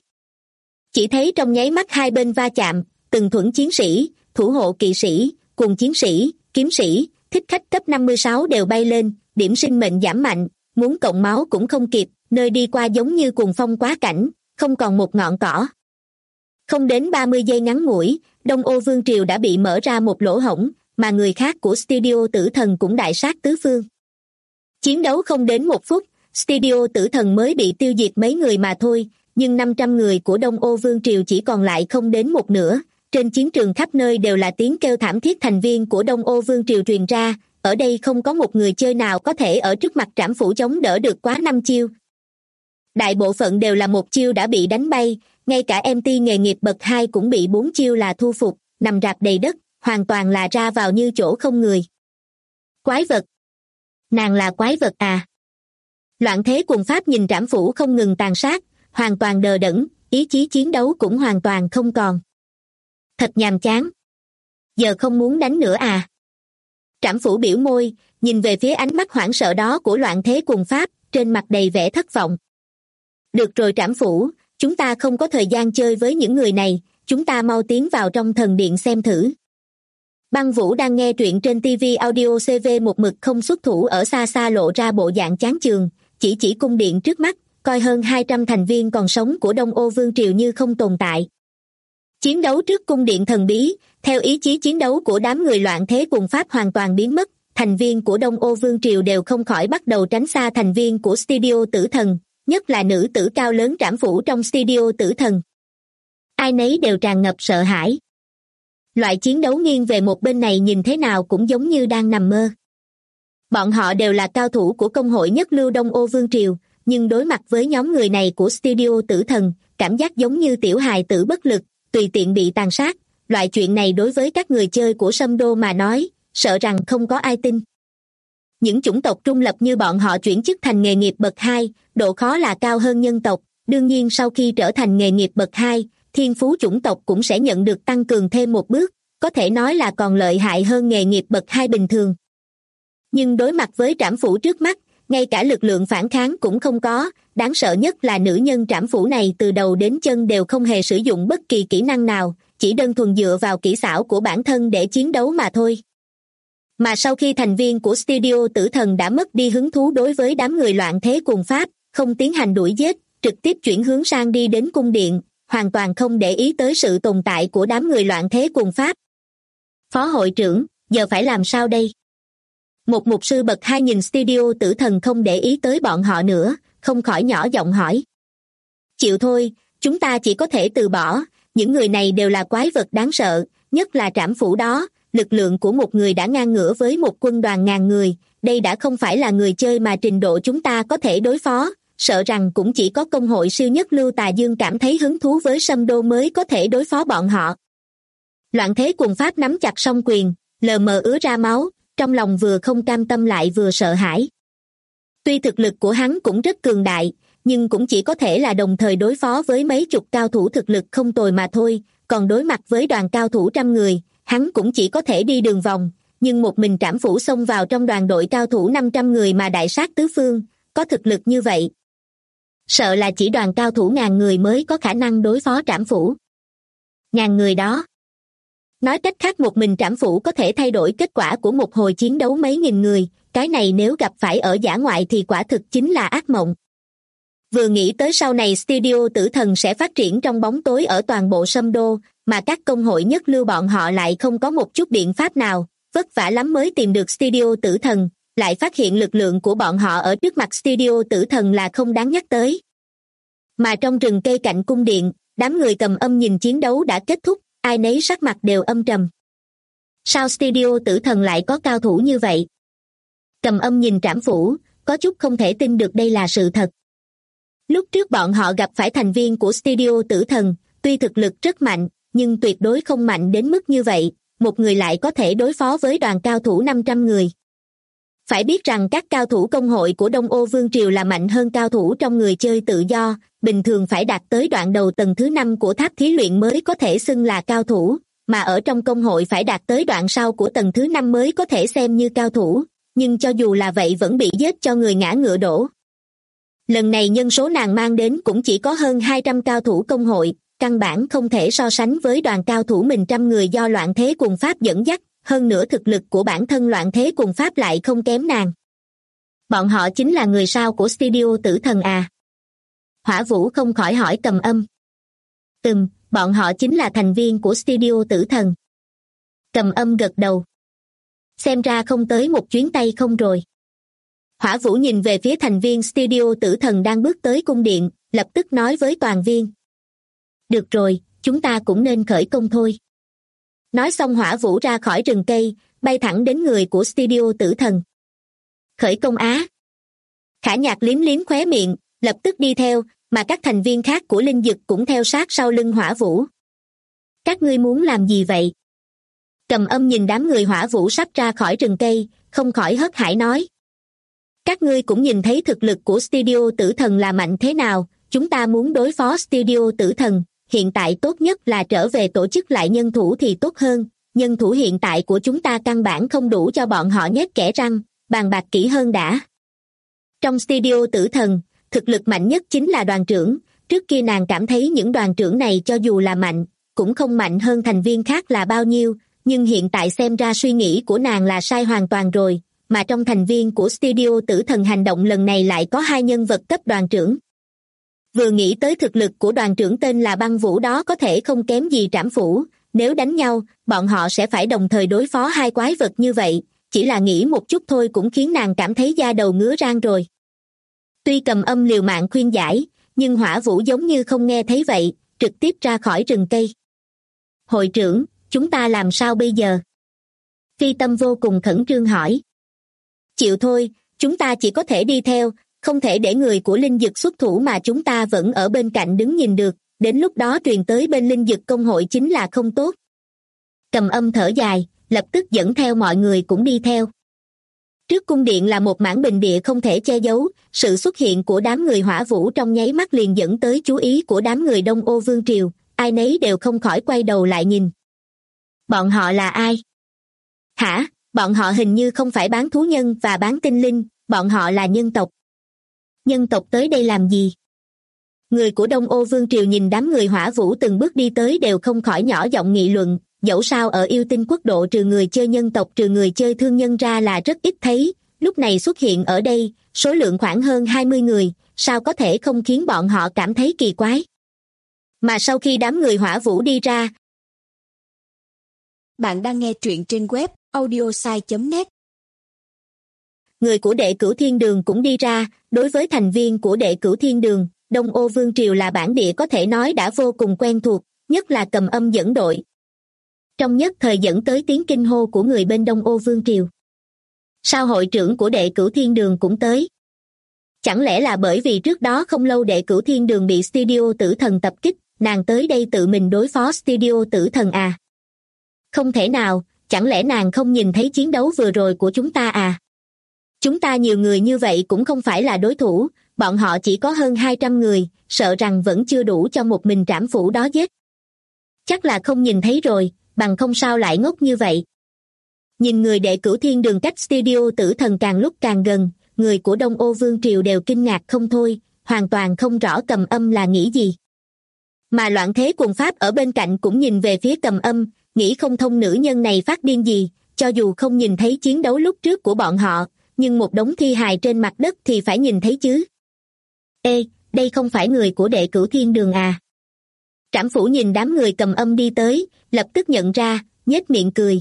Chỉ thấy trong nháy mắt hai bên va chạm, từng thuẫn chiến sĩ, thủ hộ kỵ sĩ, cùng chiến sĩ, kiếm sĩ, thích khách cấp 56 đều bay lên, điểm sinh mệnh giảm mạnh, muốn cộng máu cũng không kịp, nơi đi qua giống như cuồng phong quá cảnh, không còn một ngọn cỏ. Không đến 30 giây ngắn ngủi, Đông Ô Vương Triều đã bị mở ra một lỗ hổng, mà người khác của studio Tử Thần cũng đại sát tứ phương. Chiến đấu không đến 1 phút, studio Tử Thần mới bị tiêu diệt mấy người mà thôi, nhưng 500 người của Đông Ô Vương Triều chỉ còn lại không đến một nửa. Trên chiến trường khắp nơi đều là tiếng kêu thảm thiết thành viên của Đông Ô Vương Triều truyền ra, ở đây không có một người chơi nào có thể ở trước mặt Trảm Phủ chống đỡ được quá 5 chiêu. Đại bộ phận đều là một chiêu đã bị đánh bay, ngay cả MT nghề nghiệp bậc 2 cũng bị 4 chiêu là thu phục, nằm rạp đầy đất, hoàn toàn là ra vào như chỗ không người. Quái vật! Nàng là quái vật à? Loạn thế cùng pháp nhìn trảm phủ không ngừng tàn sát, hoàn toàn đờ đẫn, ý chí chiến đấu cũng hoàn toàn không còn. Thật nhàm chán. Giờ không muốn đánh nữa à? Trảm phủ biểu môi, nhìn về phía ánh mắt hoảng sợ đó của loạn thế cùng pháp, trên mặt đầy vẻ thất vọng. Được rồi trảm phủ, chúng ta không có thời gian chơi với những người này, chúng ta mau tiến vào trong thần điện xem thử. Băng Vũ đang nghe truyện trên TV Audio CV một mực không xuất thủ ở xa xa lộ ra bộ dạng chán chường, chỉ cung điện trước mắt, coi hơn 200 thành viên còn sống của Đông Ô Vương Triều như không tồn tại. Chiến đấu trước cung điện thần bí, theo ý chí chiến đấu của đám người loạn thế cùng pháp hoàn toàn biến mất, thành viên của Đông Ô Vương Triều đều không khỏi bắt đầu tránh xa thành viên của studio Tử Thần, nhất là nữ tử cao lớn trảm phủ trong studio Tử Thần. Ai nấy đều tràn ngập sợ hãi. Loại chiến đấu nghiêng về một bên này nhìn thế nào cũng giống như đang nằm mơ. Bọn họ đều là cao thủ của công hội nhất lưu Đông Ô Vương Triều, nhưng đối mặt với nhóm người này của studio Tử Thần, cảm giác giống như tiểu hài tử bất lực, tùy tiện bị tàn sát. Loại chuyện này đối với các người chơi của Sâm Đô mà nói, sợ rằng không có ai tin. Những chủng tộc trung lập như bọn họ chuyển chức thành nghề nghiệp bậc 2, độ khó là cao hơn nhân tộc, đương nhiên sau khi trở thành nghề nghiệp bậc 2, thiên phú chủng tộc cũng sẽ nhận được tăng cường thêm một bước, có thể nói là còn lợi hại hơn nghề nghiệp bậc 2 bình thường. Nhưng đối mặt với trảm phủ trước mắt, ngay cả lực lượng phản kháng cũng không có, đáng sợ nhất là nữ nhân trảm phủ này từ đầu đến chân đều không hề sử dụng bất kỳ kỹ năng nào, chỉ đơn thuần dựa vào kỹ xảo của bản thân để chiến đấu mà thôi. Mà sau khi thành viên của studio Tử Thần đã mất đi hứng thú đối với đám người loạn thế cùng pháp, không tiến hành đuổi giết, trực tiếp chuyển hướng sang đi đến cung điện, hoàn toàn không để ý tới sự tồn tại của đám người loạn thế cùng pháp. Phó hội trưởng, giờ phải làm sao đây? Một mục sư bậc 2 nhìn studio Tử Thần không để ý tới bọn họ nữa, không khỏi nhỏ giọng hỏi. Chịu thôi, chúng ta chỉ có thể từ bỏ, những người này đều là quái vật đáng sợ, nhất là trảm phủ đó, lực lượng của một người đã ngang ngửa với một quân đoàn ngàn người, đây đã không phải là người chơi mà trình độ chúng ta có thể đối phó, sợ rằng cũng chỉ có công hội siêu nhất lưu Tà Dương cảm thấy hứng thú với Sâm Đô mới có thể đối phó bọn họ. Loạn thế cùng pháp nắm chặt song quyền, lờ mờ ứa ra máu, trong lòng vừa không cam tâm lại vừa sợ hãi. Tuy thực lực của hắn cũng rất cường đại, nhưng cũng chỉ có thể là đồng thời đối phó với mấy chục cao thủ thực lực không tồi mà thôi, còn đối mặt với đoàn cao thủ trăm người, hắn cũng chỉ có thể đi đường vòng, nhưng một mình trảm phủ xông vào trong đoàn đội cao thủ 500 người mà đại sát tứ phương, có thực lực như vậy. Sợ là chỉ đoàn cao thủ ngàn người mới có khả năng đối phó trảm phủ. Ngàn người đó. Nói cách khác một mình trảm phủ có thể thay đổi kết quả của một hồi chiến đấu mấy nghìn người, cái này nếu gặp phải ở dã ngoại thì quả thực chính là ác mộng. Vừa nghĩ tới sau này studio Tử Thần sẽ phát triển trong bóng tối ở toàn bộ Sâm Đô, mà các công hội nhất lưu bọn họ lại không có một chút biện pháp nào, vất vả lắm mới tìm được studio Tử Thần, lại phát hiện lực lượng của bọn họ ở trước mặt studio Tử Thần là không đáng nhắc tới. Mà trong rừng cây cạnh cung điện, đám người cầm âm nhìn chiến đấu đã kết thúc, ai nấy sắc mặt đều âm trầm. Sao studio Tử Thần lại có cao thủ như vậy? Cầm âm nhìn trảm phủ, có chút không thể tin được đây là sự thật. Lúc trước bọn họ gặp phải thành viên của studio Tử Thần, tuy thực lực rất mạnh, nhưng tuyệt đối không mạnh đến mức như vậy, một người lại có thể đối phó với đoàn cao thủ 500 người. Phải biết rằng các cao thủ công hội của Đông Ô Vương Triều là mạnh hơn cao thủ trong người chơi tự do, bình thường phải đạt tới đoạn đầu tầng thứ 5 của tháp thí luyện mới có thể xưng là cao thủ, mà ở trong công hội phải đạt tới đoạn sau của tầng thứ 5 mới có thể xem như cao thủ, nhưng cho dù là vậy vẫn bị giết cho người ngã ngựa đổ. Lần này nhân số nàng mang đến cũng chỉ có hơn 200 cao thủ công hội, căn bản không thể so sánh với đoàn cao thủ mình trăm người do loạn thế cùng pháp dẫn dắt, hơn nữa thực lực của bản thân loạn thế cùng pháp lại không kém nàng. Bọn họ chính là người sao của studio Tử Thần à? Hỏa Vũ không khỏi hỏi cầm âm. Bọn họ chính là thành viên của studio Tử Thần. Cầm âm gật đầu. Xem ra không tới một chuyến tay không rồi. Hỏa Vũ nhìn về phía thành viên studio Tử Thần đang bước tới cung điện, lập tức nói với toàn viên. Được rồi, chúng ta cũng nên khởi công thôi. Nói xong Hỏa Vũ ra khỏi rừng cây, bay thẳng đến người của studio Tử Thần. Khởi công á. Khả Nhạc liếm liếm khóe miệng, lập tức đi theo, mà các thành viên khác của Linh Dực cũng theo sát sau lưng Hỏa Vũ. Các ngươi muốn làm gì vậy? Cầm Âm nhìn đám người hỏa vũ sắp ra khỏi rừng cây, không khỏi hớt hải nói. Các ngươi cũng nhìn thấy thực lực của studio tử thần là mạnh thế nào, chúng ta muốn đối phó studio tử thần, hiện tại tốt nhất là trở về tổ chức lại nhân thủ thì tốt hơn, nhân thủ hiện tại của chúng ta căn bản không đủ cho bọn họ nhét kẽ răng, bàn bạc kỹ hơn đã. Trong studio tử thần, thực lực mạnh nhất chính là đoàn trưởng, trước kia nàng cảm thấy những đoàn trưởng này cho dù là mạnh, cũng không mạnh hơn thành viên khác là bao nhiêu, nhưng hiện tại xem ra suy nghĩ của nàng là sai hoàn toàn rồi, mà trong thành viên của studio tử thần hành động lần này lại có 2 nhân vật cấp đoàn trưởng. Vừa nghĩ tới thực lực của đoàn trưởng tên là Băng Vũ đó có thể không kém gì Trảm Phủ, nếu đánh nhau, bọn họ sẽ phải đồng thời đối phó 2 quái vật như vậy, chỉ là nghĩ một chút thôi cũng khiến nàng cảm thấy da đầu ngứa ran rồi. Tuy Cầm Âm liều mạng khuyên giải, nhưng Hỏa Vũ giống như không nghe thấy vậy, trực tiếp ra khỏi rừng cây. Hội trưởng, chúng ta làm sao bây giờ? Phi Tâm vô cùng khẩn trương hỏi. Chịu thôi, chúng ta chỉ có thể đi theo, không thể để người của linh dực xuất thủ mà chúng ta vẫn ở bên cạnh đứng nhìn được, đến lúc đó truyền tới bên linh dực công hội chính là không tốt. Cầm Âm thở dài, lập tức dẫn theo mọi người cũng đi theo. Trước cung điện là một mảng bình địa không thể che giấu, sự xuất hiện của đám người hỏa vũ trong nháy mắt liền dẫn tới chú ý của đám người Đông Ô Vương Triều, ai nấy đều không khỏi quay đầu lại nhìn. Bọn họ là ai? Hả? Bọn họ hình như không phải bán thú nhân và bán tinh linh, bọn họ là nhân tộc. Nhân tộc tới đây làm gì? Người của Đông Ô Vương Triều nhìn đám người hỏa vũ từng bước đi tới đều không khỏi nhỏ giọng nghị luận, dẫu sao ở yêu tinh quốc độ trừ người chơi nhân tộc trừ người chơi thương nhân ra là rất ít thấy, lúc này xuất hiện ở đây, số lượng khoảng hơn 20 người, sao có thể không khiến bọn họ cảm thấy kỳ quái. Mà sau khi đám người hỏa vũ đi ra. Bạn đang nghe truyện trên web audiosai.net. Người của Đệ Cửu Thiên Đường cũng đi ra, đối với thành viên của Đệ Cửu Thiên Đường, Đông Ô Vương Triều là bản địa có thể nói đã vô cùng quen thuộc, nhất là Cầm Âm dẫn đội. Trong nhất thời dẫn tới tiếng kinh hô của người bên Đông Ô Vương Triều. Sao hội trưởng của Đệ Cửu Thiên Đường cũng tới? Chẳng lẽ là bởi vì trước đó không lâu Đệ Cửu Thiên Đường bị studio tử thần tập kích, nàng tới đây tự mình đối phó studio tử thần à? Không thể nào, chẳng lẽ nàng không nhìn thấy chiến đấu vừa rồi của chúng ta à? Chúng ta nhiều người như vậy cũng không phải là đối thủ, bọn họ chỉ có hơn 200 người, sợ rằng vẫn chưa đủ cho một mình Trảm Phủ đó giết. Chắc là không nhìn thấy rồi, bằng không sao lại ngốc như vậy. Nhìn người Đệ Cửu Thiên Đường cách studio tử thần càng lúc càng gần, người của Đông Ô Vương Triều đều kinh ngạc không thôi, hoàn toàn không rõ Cầm Âm là nghĩ gì. Mà Loạn Thế Quần Pháp ở bên cạnh cũng nhìn về phía Cầm Âm, nghĩ không thông nữ nhân này phát điên gì, cho dù không nhìn thấy chiến đấu lúc trước của bọn họ, nhưng một đống thi hài trên mặt đất thì phải nhìn thấy chứ. Ê, đây không phải người của Đệ Cửu Thiên Đường à? Trảm Phủ nhìn đám người Cầm Âm đi tới, lập tức nhận ra, nhếch miệng cười.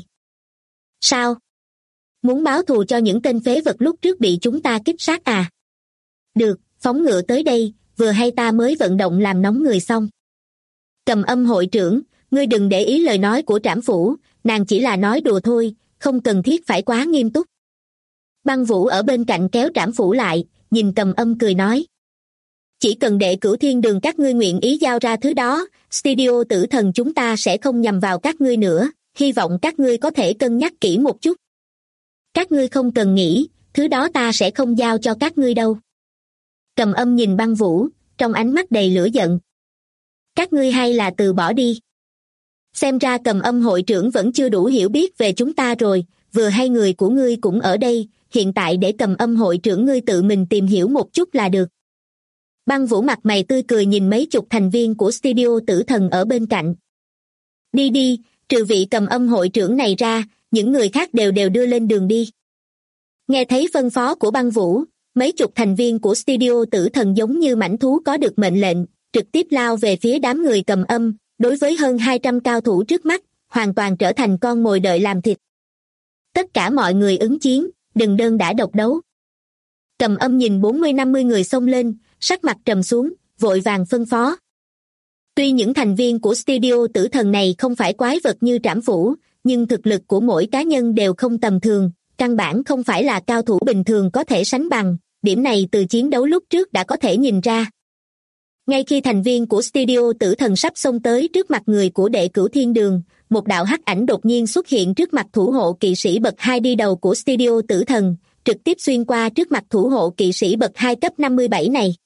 Sao? Muốn báo thù cho những tên phế vật lúc trước bị chúng ta kích sát à? Được, phóng ngựa tới đây, vừa hay ta mới vận động làm nóng người xong. Cầm Âm hội trưởng, ngươi đừng để ý lời nói của Trảm Phủ, nàng chỉ là nói đùa thôi, không cần thiết phải quá nghiêm túc. Băng Vũ ở bên cạnh kéo Trảm Phủ lại, nhìn Cầm Âm cười nói. Chỉ cần Đệ Cửu Thiên Đường các ngươi nguyện ý giao ra thứ đó, studio tử thần chúng ta sẽ không nhằm vào các ngươi nữa, hy vọng các ngươi có thể cân nhắc kỹ một chút. Các ngươi không cần nghĩ, thứ đó ta sẽ không giao cho các ngươi đâu. Cầm Âm nhìn Băng Vũ, trong ánh mắt đầy lửa giận. Các ngươi hay là từ bỏ đi. Xem ra Cầm Âm hội trưởng vẫn chưa đủ hiểu biết về chúng ta rồi, vừa hay người của ngươi cũng ở đây, hiện tại để Cầm Âm hội trưởng ngươi tự mình tìm hiểu một chút là được. Băng Vũ mặt mày tươi cười nhìn mấy chục thành viên của studio tử thần ở bên cạnh. Đi đi, trừ vị Cầm Âm hội trưởng này ra, những người khác đều đưa lên đường đi. Nghe thấy phân phó của Băng Vũ, mấy chục thành viên của studio tử thần giống như mãnh thú có được mệnh lệnh, trực tiếp lao về phía đám người Cầm Âm, đối với hơn 200 cao thủ trước mắt, hoàn toàn trở thành con mồi đợi làm thịt. Tất cả mọi người ứng chiến, đừng đơn đả độc đấu. Cầm Âm nhìn 40-50 người xông lên, sắc mặt trầm xuống, vội vàng phân phó. Tuy những thành viên của studio tử thần này không phải quái vật như Trảm Phủ, nhưng thực lực của mỗi cá nhân đều không tầm thường, căn bản không phải là cao thủ bình thường có thể sánh bằng, điểm này từ chiến đấu lúc trước đã có thể nhìn ra. Ngay khi thành viên của studio Tử Thần sắp xông tới trước mặt người của đệ cửu thiên đường, một đạo hắc ảnh đột nhiên xuất hiện trước mặt thủ hộ kỵ sĩ bậc 2 đi đầu của studio Tử Thần, trực tiếp xuyên qua trước mặt thủ hộ kỵ sĩ bậc 2 cấp 57 này.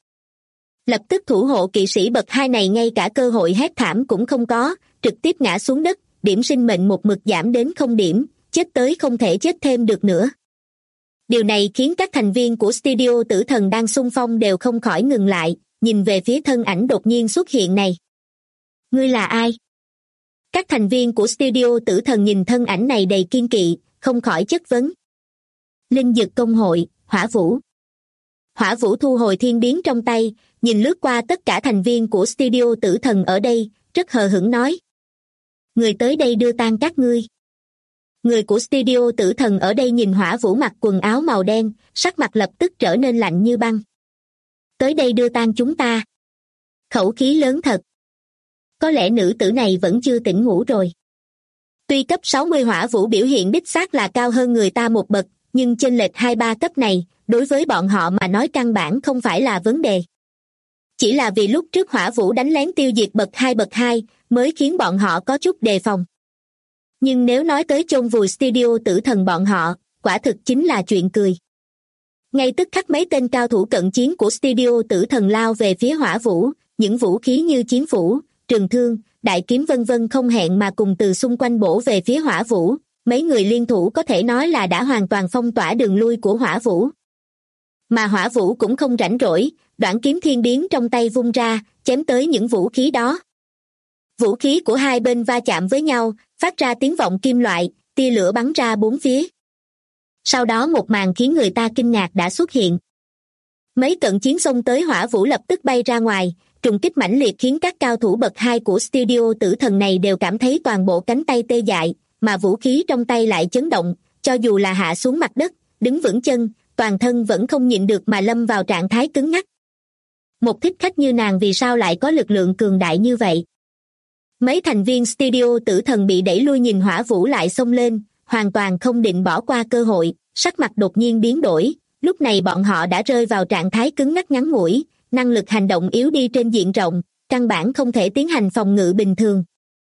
Lập tức thủ hộ kỵ sĩ bậc 2 này ngay cả cơ hội hét thảm cũng không có, trực tiếp ngã xuống đất, điểm sinh mệnh một mực giảm đến 0 điểm, chết tới không thể chết thêm được nữa. Điều này khiến các thành viên của studio Tử Thần đang xung phong đều không khỏi ngừng lại, nhìn về phía thân ảnh đột nhiên xuất hiện này. Ngươi là ai? Các thành viên của studio Tử Thần nhìn thân ảnh này đầy kiên kỵ, không khỏi chất vấn. Linh Dực Công Hội, Hỏa Vũ. Hỏa Vũ thu hồi thiên biến trong tay, nhìn lướt qua tất cả thành viên của studio Tử Thần ở đây, rất hờ hững nói. Người tới đây đưa tan các ngươi. Người của studio Tử Thần ở đây nhìn Hỏa Vũ mặc quần áo màu đen, sắc mặt lập tức trở nên lạnh như băng. Tới đây đưa tan chúng ta. Khẩu khí lớn thật. Có lẽ nữ tử này vẫn chưa tỉnh ngủ rồi. Tuy cấp 60 Hỏa Vũ biểu hiện đích xác là cao hơn người ta một bậc, nhưng chênh lệch 2-3 cấp này, đối với bọn họ mà nói căn bản không phải là vấn đề. Chỉ là vì lúc trước Hỏa Vũ đánh lén tiêu diệt bậc 2 mới khiến bọn họ có chút đề phòng. Nhưng nếu nói tới chôn vùi studio Tử Thần bọn họ, quả thực chính là chuyện cười. Ngay tức khắc mấy tên cao thủ cận chiến của studio Tử Thần lao về phía Hỏa Vũ, những vũ khí như chiến phủ, trường thương, đại kiếm vân vân không hẹn mà cùng từ xung quanh bổ về phía Hỏa Vũ, mấy người liên thủ có thể nói là đã hoàn toàn phong tỏa đường lui của Hỏa Vũ. Mà Hỏa Vũ cũng không rảnh rỗi, đoạn kiếm thiên biến trong tay vung ra, chém tới những vũ khí đó. Vũ khí của hai bên va chạm với nhau, phát ra tiếng vọng kim loại, tia lửa bắn ra bốn phía. Sau đó một màn khiến người ta kinh ngạc đã xuất hiện. Mấy cận chiến xông tới Hỏa Vũ lập tức bay ra ngoài, trùng kích mãnh liệt khiến các cao thủ bậc 2 của studio Tử Thần này đều cảm thấy toàn bộ cánh tay tê dại, mà vũ khí trong tay lại chấn động, cho dù là hạ xuống mặt đất, đứng vững chân, toàn thân vẫn không nhịn được mà lâm vào trạng thái cứng ngắc. Một thích khách như nàng vì sao lại có lực lượng cường đại như vậy? Mấy thành viên studio Tử Thần bị đẩy lui nhìn Hỏa Vũ lại xông lên, hoàn toàn không định bỏ qua cơ hội, sắc mặt đột nhiên biến đổi, lúc này bọn họ đã rơi vào trạng thái cứng ngắc ngắn ngủi, năng lực hành động yếu đi trên diện rộng, căn bản không thể tiến hành phòng ngự bình thường.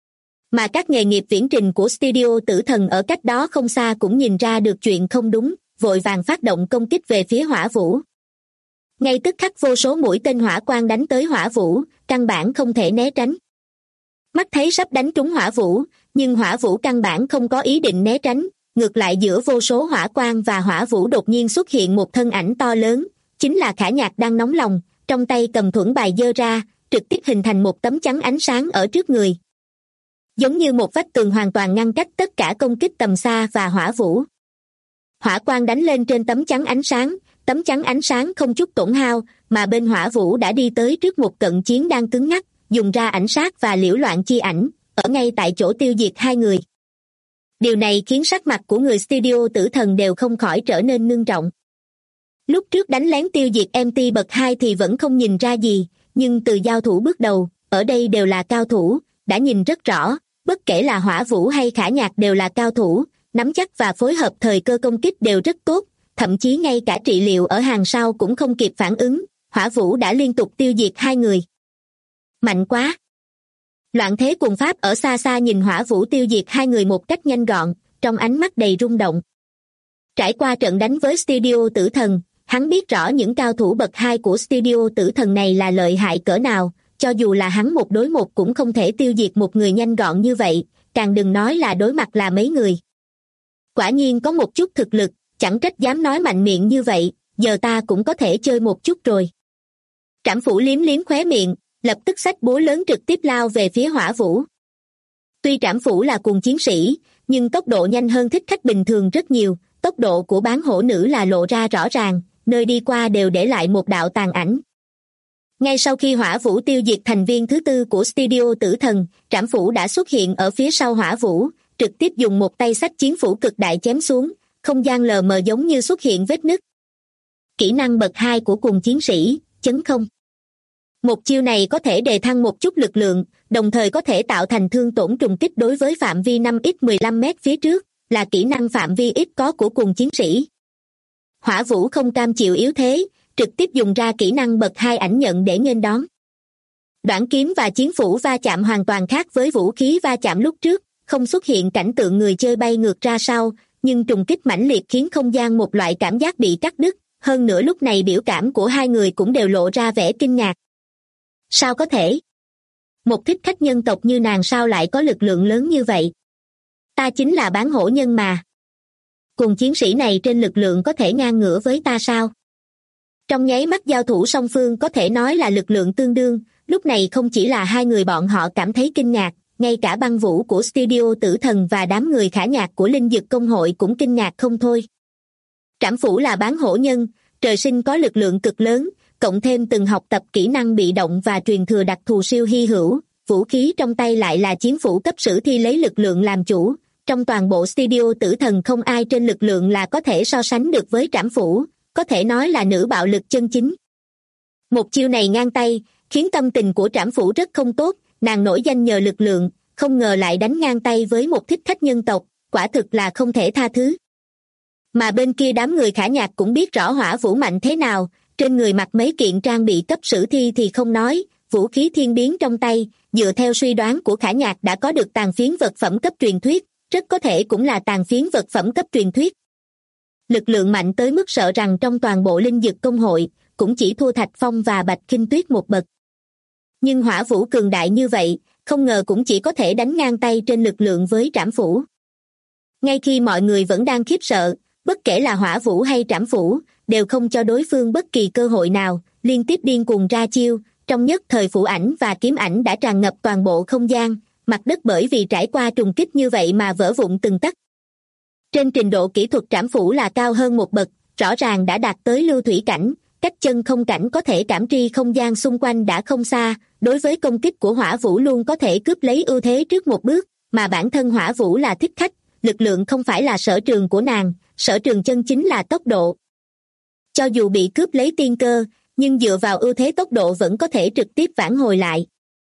Mà các nghề nghiệp viễn trình của studio Tử Thần ở cách đó không xa cũng nhìn ra được chuyện không đúng, vội vàng phát động công kích về phía Hỏa Vũ. Ngay tức khắc vô số mũi tên hỏa quang đánh tới Hỏa Vũ, căn bản không thể né tránh. Mắt thấy sắp đánh trúng Hỏa Vũ, nhưng Hỏa Vũ căn bản không có ý định né tránh, ngược lại giữa vô số hỏa quang và Hỏa Vũ đột nhiên xuất hiện một thân ảnh to lớn, chính là Khả Nhạc đang nóng lòng, trong tay cầm thuẫn bài giơ ra, trực tiếp hình thành một tấm chắn ánh sáng ở trước người. Giống như một vách tường hoàn toàn ngăn cách tất cả công kích tầm xa và Hỏa Vũ. Hỏa quang đánh lên trên tấm chắn ánh sáng không chút tổn hao, mà bên Hỏa Vũ đã đi tới trước một cận chiến đang cứng ngắc, dùng ra ảnh sát và liễu loạn chi ảnh, ở ngay tại chỗ tiêu diệt hai người. Điều này khiến sắc mặt của người studio Tử Thần đều không khỏi trở nên ngưng trọng. Lúc trước đánh lén tiêu diệt MT bậc 2 thì vẫn không nhìn ra gì, nhưng từ giao thủ bước đầu, ở đây đều là cao thủ, đã nhìn rất rõ, bất kể là Hỏa Vũ hay Khả Nhạc đều là cao thủ, nắm chắc và phối hợp thời cơ công kích đều rất tốt, thậm chí ngay cả trị liệu ở hàng sau cũng không kịp phản ứng, Hỏa Vũ đã liên tục tiêu diệt hai người. Mạnh quá! Loạn Thế Cùng Pháp ở xa xa nhìn Hỏa Vũ tiêu diệt hai người một cách nhanh gọn, trong ánh mắt đầy rung động. Trải qua trận đánh với studio Tử Thần, hắn biết rõ những cao thủ bậc 2 của studio Tử Thần này là lợi hại cỡ nào, cho dù là hắn một đối một cũng không thể tiêu diệt một người nhanh gọn như vậy, càng đừng nói là đối mặt là mấy người. Quả nhiên có một chút thực lực, chẳng trách dám nói mạnh miệng như vậy, giờ ta cũng có thể chơi một chút rồi. Trảm Phủ liếm liếm khóe miệng, lập tức xách búa lớn trực tiếp lao về phía Hỏa Vũ. Tuy Trảm Phủ là cuồng chiến sĩ, nhưng tốc độ nhanh hơn thích khách bình thường rất nhiều, tốc độ của bán hổ nữ là lộ ra rõ ràng, nơi đi qua đều để lại một đạo tàn ảnh. Ngay sau khi Hỏa Vũ tiêu diệt thành viên thứ tư của studio Tử Thần, Trảm Phủ đã xuất hiện ở phía sau Hỏa Vũ, trực tiếp dùng một tay xách chiến phủ cực đại chém xuống, không gian lờ mờ giống như xuất hiện vết nứt. Kỹ năng bậc 2 của cuồng chiến sĩ, chấn không. Một chiêu này có thể đề thăng một chút lực lượng, đồng thời có thể tạo thành thương tổn trùng kích đối với phạm vi 5x15m phía trước, là kỹ năng phạm vi ít có của cuồng chiến sĩ. Hỏa Vũ không cam chịu yếu thế, trực tiếp dùng ra kỹ năng bậc 2 ảnh nhận để nghênh đón. Đoản kiếm và chiến phủ va chạm hoàn toàn khác với vũ khí va chạm lúc trước, không xuất hiện cảnh tượng người chơi bay ngược ra sau, nhưng trùng kích mãnh liệt khiến không gian một loại cảm giác bị cắt đứt, hơn nữa lúc này biểu cảm của hai người cũng đều lộ ra vẻ kinh ngạc. Sao có thể? Một thích khách nhân tộc như nàng sao lại có lực lượng lớn như vậy? Ta chính là bán hổ nhân mà. Cùng chiến sĩ này trên lực lượng có thể ngang ngửa với ta sao? Trong nháy mắt giao thủ song phương có thể nói là lực lượng tương đương, lúc này không chỉ là hai người bọn họ cảm thấy kinh ngạc, ngay cả băng vũ của studio Tử Thần và đám người khả nhạc của Linh Dực Công hội cũng kinh ngạc không thôi. Trảm phủ là bán hổ nhân, trời sinh có lực lượng cực lớn, cộng thêm từng học tập kỹ năng bị động và truyền thừa đặc thù siêu hy hữu, vũ khí trong tay lại là chiến phủ cấp sử thi lấy lực lượng làm chủ. Trong toàn bộ studio Tử Thần không ai trên lực lượng là có thể so sánh được với trảm phủ, có thể nói là nữ bạo lực chân chính. Một chiêu này ngang tay, khiến tâm tình của trảm phủ rất không tốt, nàng nổi danh nhờ lực lượng, không ngờ lại đánh ngang tay với một thích khách nhân tộc, quả thực là không thể tha thứ. Mà bên kia đám người khả nhạc cũng biết rõ hỏa vũ mạnh thế nào, trên người mặc mấy kiện trang bị cấp sử thi thì không nói, vũ khí thiên biến trong tay, dựa theo suy đoán của khả nhạc đã có được tàn phiến vật phẩm cấp truyền thuyết, rất có thể cũng là tàn phiến vật phẩm cấp truyền thuyết. Lực lượng mạnh tới mức sợ rằng trong toàn bộ Linh Dực Công hội, cũng chỉ thua Thạch Phong và Bạch Kinh Tuyết một bậc. Nhưng hỏa vũ cường đại như vậy, không ngờ cũng chỉ có thể đánh ngang tay trên lực lượng với trảm phủ. Ngay khi mọi người vẫn đang khiếp sợ, bất kể là hỏa vũ hay trảm phủ, đều không cho đối phương bất kỳ cơ hội nào, liên tiếp điên cuồng ra chiêu, trong nhất thời phủ ảnh và kiếm ảnh đã tràn ngập toàn bộ không gian, mặt đất bởi vì trải qua trùng kích như vậy mà vỡ vụn từng tấc. Trên trình độ kỹ thuật trảm phủ là cao hơn một bậc, rõ ràng đã đạt tới lưu thủy cảnh, cách chân không cảnh có thể cảm tri không gian xung quanh đã không xa, đối với công kích của hỏa vũ luôn có thể cướp lấy ưu thế trước một bước, mà bản thân hỏa vũ là thích khách, lực lượng không phải là sở trường của nàng, sở trường chân chính là tốc độ. Cho dù bị cướp lấy tiên cơ, nhưng dựa vào ưu thế tốc độ vẫn có thể trực tiếp vãn hồi lại.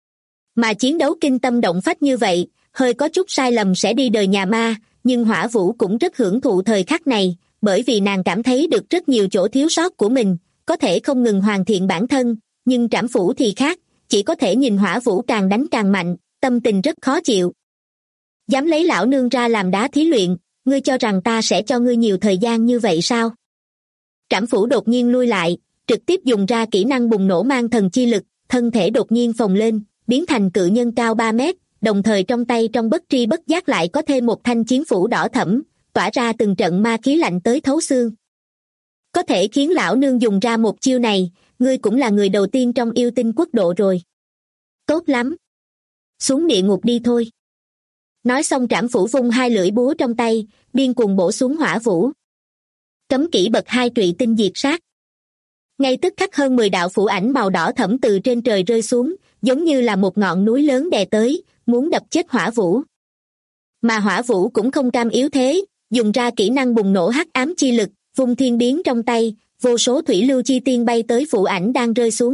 Mà chiến đấu kinh tâm động phách như vậy, hơi có chút sai lầm sẽ đi đời nhà ma, nhưng hỏa vũ cũng rất hưởng thụ thời khắc này, bởi vì nàng cảm thấy được rất nhiều chỗ thiếu sót của mình, có thể không ngừng hoàn thiện bản thân, nhưng trảm phủ thì khác, chỉ có thể nhìn hỏa vũ càng đánh càng mạnh, tâm tình rất khó chịu. Dám lấy lão nương ra làm đá thí luyện, ngươi cho rằng ta sẽ cho ngươi nhiều thời gian như vậy sao? Trảm phủ đột nhiên lui lại, trực tiếp dùng ra kỹ năng bùng nổ mang thần chi lực, thân thể đột nhiên phồng lên, biến thành cự nhân cao 3 mét, đồng thời trong tay trong bất tri bất giác lại có thêm một thanh chiến phủ đỏ thẫm, tỏa ra từng trận ma khí lạnh tới thấu xương. Có thể khiến lão nương dùng ra một chiêu này, ngươi cũng là người đầu tiên trong yêu tinh quốc độ rồi. Tốt lắm. Xuống địa ngục đi thôi. Nói xong trảm phủ vung hai lưỡi búa trong tay, điên cuồng bổ xuống hỏa vũ. Cấm kỹ bậc 2 trụy tinh diệt sát. Ngay tức khắc hơn 10 đạo phủ ảnh màu đỏ thẫm từ trên trời rơi xuống, giống như là một ngọn núi lớn đè tới, muốn đập chết hỏa vũ. Mà hỏa vũ cũng không cam yếu thế, dùng ra kỹ năng bùng nổ hắc ám chi lực, vung thiên biến trong tay, vô số thủy lưu chi tiên bay tới phủ ảnh đang rơi xuống.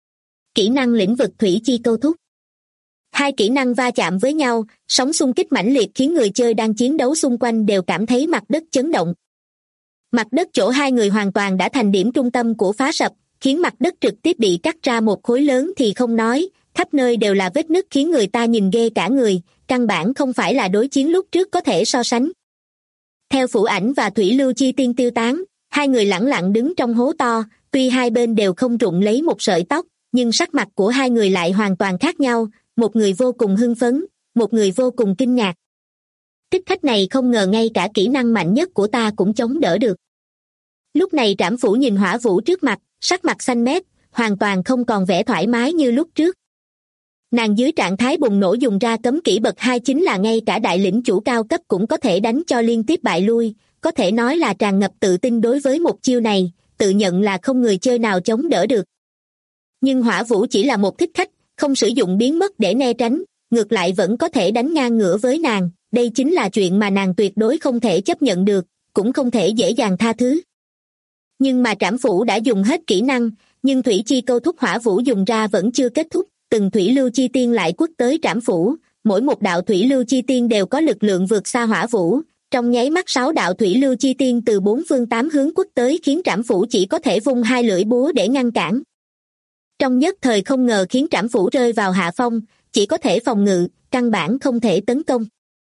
Kỹ năng lĩnh vực thủy chi câu thúc. Hai kỹ năng va chạm với nhau, sóng xung kích mãnh liệt khiến người chơi đang chiến đấu xung quanh đều cảm thấy mặt đất chấn động. Mặt đất chỗ hai người hoàn toàn đã thành điểm trung tâm của phá sập, khiến mặt đất trực tiếp bị cắt ra một khối lớn thì không nói, khắp nơi đều là vết nứt khiến người ta nhìn ghê cả người, căn bản không phải là đối chiến lúc trước có thể so sánh. Theo phủ ảnh và thủy lưu chi tiên tiêu tán, hai người lẳng lặng đứng trong hố to, tuy hai bên đều không rụng lấy một sợi tóc, nhưng sắc mặt của hai người lại hoàn toàn khác nhau, một người vô cùng hưng phấn, một người vô cùng kinh ngạc. Thích khách này không ngờ ngay cả kỹ năng mạnh nhất của ta cũng chống đỡ được. Lúc này trảm phủ nhìn hỏa vũ trước mặt, sắc mặt xanh mét, hoàn toàn không còn vẻ thoải mái như lúc trước. Nàng dưới trạng thái bùng nổ dùng ra cấm kỹ bậc 2 chính là ngay cả đại lĩnh chủ cao cấp cũng có thể đánh cho liên tiếp bại lui, có thể nói là tràn ngập tự tin đối với một chiêu này, tự nhận là không người chơi nào chống đỡ được. Nhưng hỏa vũ chỉ là một thích khách, không sử dụng biến mất để né tránh, ngược lại vẫn có thể đánh ngang ngửa với nàng, đây chính là chuyện mà nàng tuyệt đối không thể chấp nhận được, cũng không thể dễ dàng tha thứ. Nhưng mà trảm phủ đã dùng hết kỹ năng, nhưng thủy chi câu thúc hỏa vũ dùng ra vẫn chưa kết thúc, từng thủy lưu chi tiên lại quất tới trảm phủ, mỗi một đạo thủy lưu chi tiên đều có lực lượng vượt xa hỏa vũ, trong nháy mắt 6 đạo thủy lưu chi tiên từ 4 phương 8 hướng quất tới khiến trảm phủ chỉ có thể vung hai lưỡi búa để ngăn cản. Trong nhất thời không ngờ khiến trảm phủ rơi vào hạ phong, chỉ có thể phòng ngự, căn bản không thể tấn công.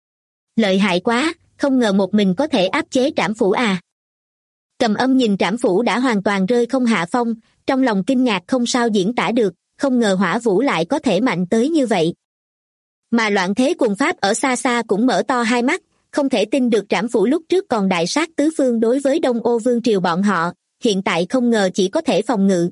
Lợi hại quá, không ngờ một mình có thể áp chế trảm phủ à. Cầm Âm nhìn trảm phủ đã hoàn toàn rơi không hạ phong, trong lòng kinh ngạc không sao diễn tả được, không ngờ hỏa vũ lại có thể mạnh tới như vậy. Mà Loạn Thế Cuồng Pháp ở xa xa cũng mở to hai mắt, không thể tin được trảm phủ lúc trước còn đại sát tứ phương đối với Đông Ô Vương triều bọn họ, hiện tại không ngờ chỉ có thể phòng ngự.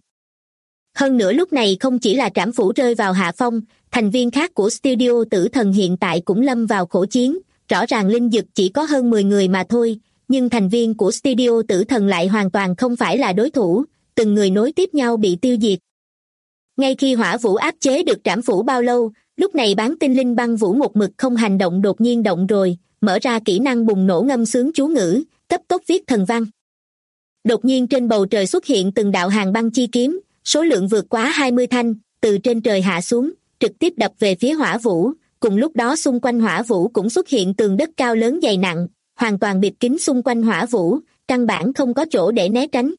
Hơn nữa lúc này không chỉ là trảm phủ rơi vào hạ phong, thành viên khác của studio Tử Thần hiện tại cũng lâm vào khổ chiến, rõ ràng linh dực chỉ có hơn 10 người mà thôi, nhưng thành viên của studio Tử Thần lại hoàn toàn không phải là đối thủ, từng người nối tiếp nhau bị tiêu diệt. Ngay khi hỏa vũ áp chế được trảm phủ bao lâu, lúc này bán tinh linh băng vũ một mực không hành động đột nhiên động rồi, mở ra kỹ năng bùng nổ ngâm sướng chú ngữ, cấp tốc viết thần văn. Đột nhiên trên bầu trời xuất hiện từng đạo hàng băng chi kiếm, số lượng vượt quá 20 thanh, từ trên trời hạ xuống, trực tiếp đập về phía hỏa vũ, cùng lúc đó xung quanh hỏa vũ cũng xuất hiện tường đất cao lớn dày nặng, hoàn toàn bịt kín xung quanh hỏa vũ, căn bản không có chỗ để né tránh.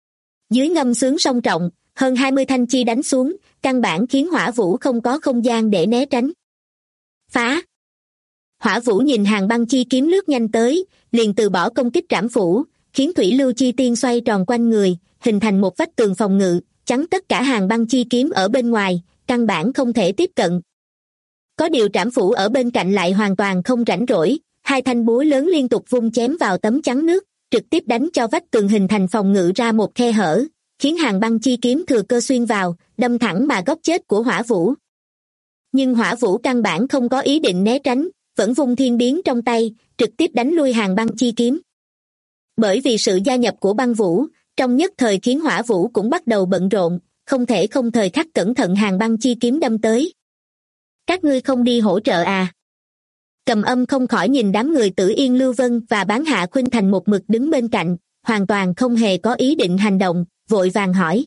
Dưới ngâm sướng song trọng, hơn 20 thanh chi đánh xuống, căn bản khiến hỏa vũ không có không gian để né tránh. Phá! Hỏa vũ nhìn hàng băng chi kiếm lướt nhanh tới, liền từ bỏ công kích trảm phủ, khiến thủy lưu chi tiên xoay tròn quanh người, hình thành một vách tường phòng ngự, chắn tất cả hàng băng chi kiếm ở bên ngoài, căn bản không thể tiếp cận. Có điều trảm phủ ở bên cạnh lại hoàn toàn không rảnh rỗi, hai thanh búa lớn liên tục vung chém vào tấm chắn nước, trực tiếp đánh cho vách tường hình thành phòng ngự ra một khe hở, khiến hàng băng chi kiếm thừa cơ xuyên vào, đâm thẳng mà góc chết của hỏa vũ. Nhưng hỏa vũ căn bản không có ý định né tránh, vẫn vung thiên biến trong tay, trực tiếp đánh lui hàng băng chi kiếm. Bởi vì sự gia nhập của băng vũ, trong nhất thời khiến hỏa vũ cũng bắt đầu bận rộn, không thể không thời khắc cẩn thận hàng băng chi kiếm đâm tới. Các ngươi không đi hỗ trợ à? Cầm Âm không khỏi nhìn đám người Tử Yên Lưu Vân và Bán Hạ Khuynh Thành một mực đứng bên cạnh, hoàn toàn không hề có ý định hành động, vội vàng hỏi.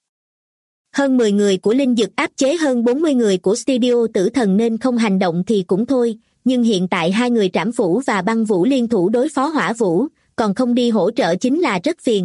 Hơn 10 người của linh dực áp chế hơn 40 người của studio Tử Thần nên không hành động thì cũng thôi, nhưng hiện tại hai người trảm phủ và băng vũ liên thủ đối phó hỏa vũ, còn không đi hỗ trợ chính là rất phiền.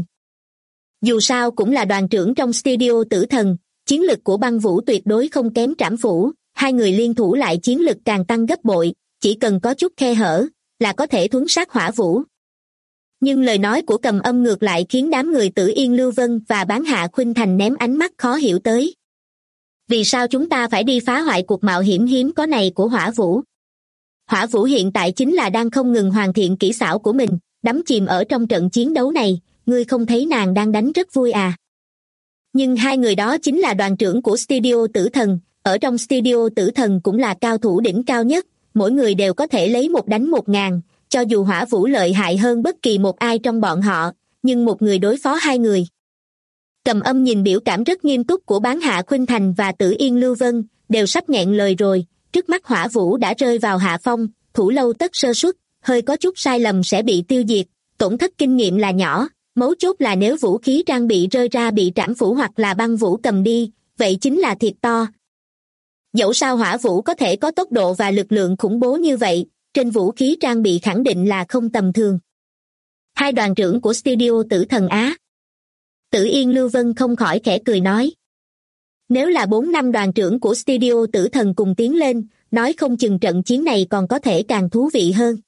Dù sao cũng là đoàn trưởng trong studio Tử Thần, chiến lực của băng vũ tuyệt đối không kém trảm phủ, hai người liên thủ lại chiến lực càng tăng gấp bội, chỉ cần có chút khe hở là có thể thuấn sát hỏa vũ. Nhưng lời nói của Cầm Âm ngược lại khiến đám người Tử Yên Lưu Vân và Bán Hạ Khuynh Thành ném ánh mắt khó hiểu tới. Vì sao chúng ta phải đi phá hoại cuộc mạo hiểm hiếm có này của hỏa vũ? Hỏa vũ hiện tại chính là đang không ngừng hoàn thiện kỹ xảo của mình, đắm chìm ở trong trận chiến đấu này, ngươi không thấy nàng đang đánh rất vui à? Nhưng hai người đó chính là đoàn trưởng của studio Tử Thần, ở trong studio Tử Thần cũng là cao thủ đỉnh cao nhất, mỗi người đều có thể lấy một đánh 1000, cho dù hỏa vũ lợi hại hơn bất kỳ một ai trong bọn họ, nhưng một người đối phó hai người. Cầm Âm nhìn biểu cảm rất nghiêm túc của Bán Hạ Khuynh Thành và Tử Yên Lưu Vân, đều sắp nghẹn lời rồi, trước mắt hỏa vũ đã rơi vào hạ phong, thủ lâu tất sơ suất, hơi có chút sai lầm sẽ bị tiêu diệt, tổn thất kinh nghiệm là nhỏ, mấu chốt là nếu vũ khí trang bị rơi ra bị trảm phủ hoặc là băng vũ cầm đi, vậy chính là thiệt to. Dẫu sao hỏa vũ có thể có tốc độ và lực lượng khủng bố như vậy, trên vũ khí trang bị khẳng định là không tầm thường. Hai đoàn trưởng của studio Tử Thần Á. Tử Yên Lưu Vân không khỏi khẽ cười nói. Nếu là 4 năm đoàn trưởng của studio Tử Thần cùng tiến lên, nói không chừng trận chiến này còn có thể càng thú vị hơn.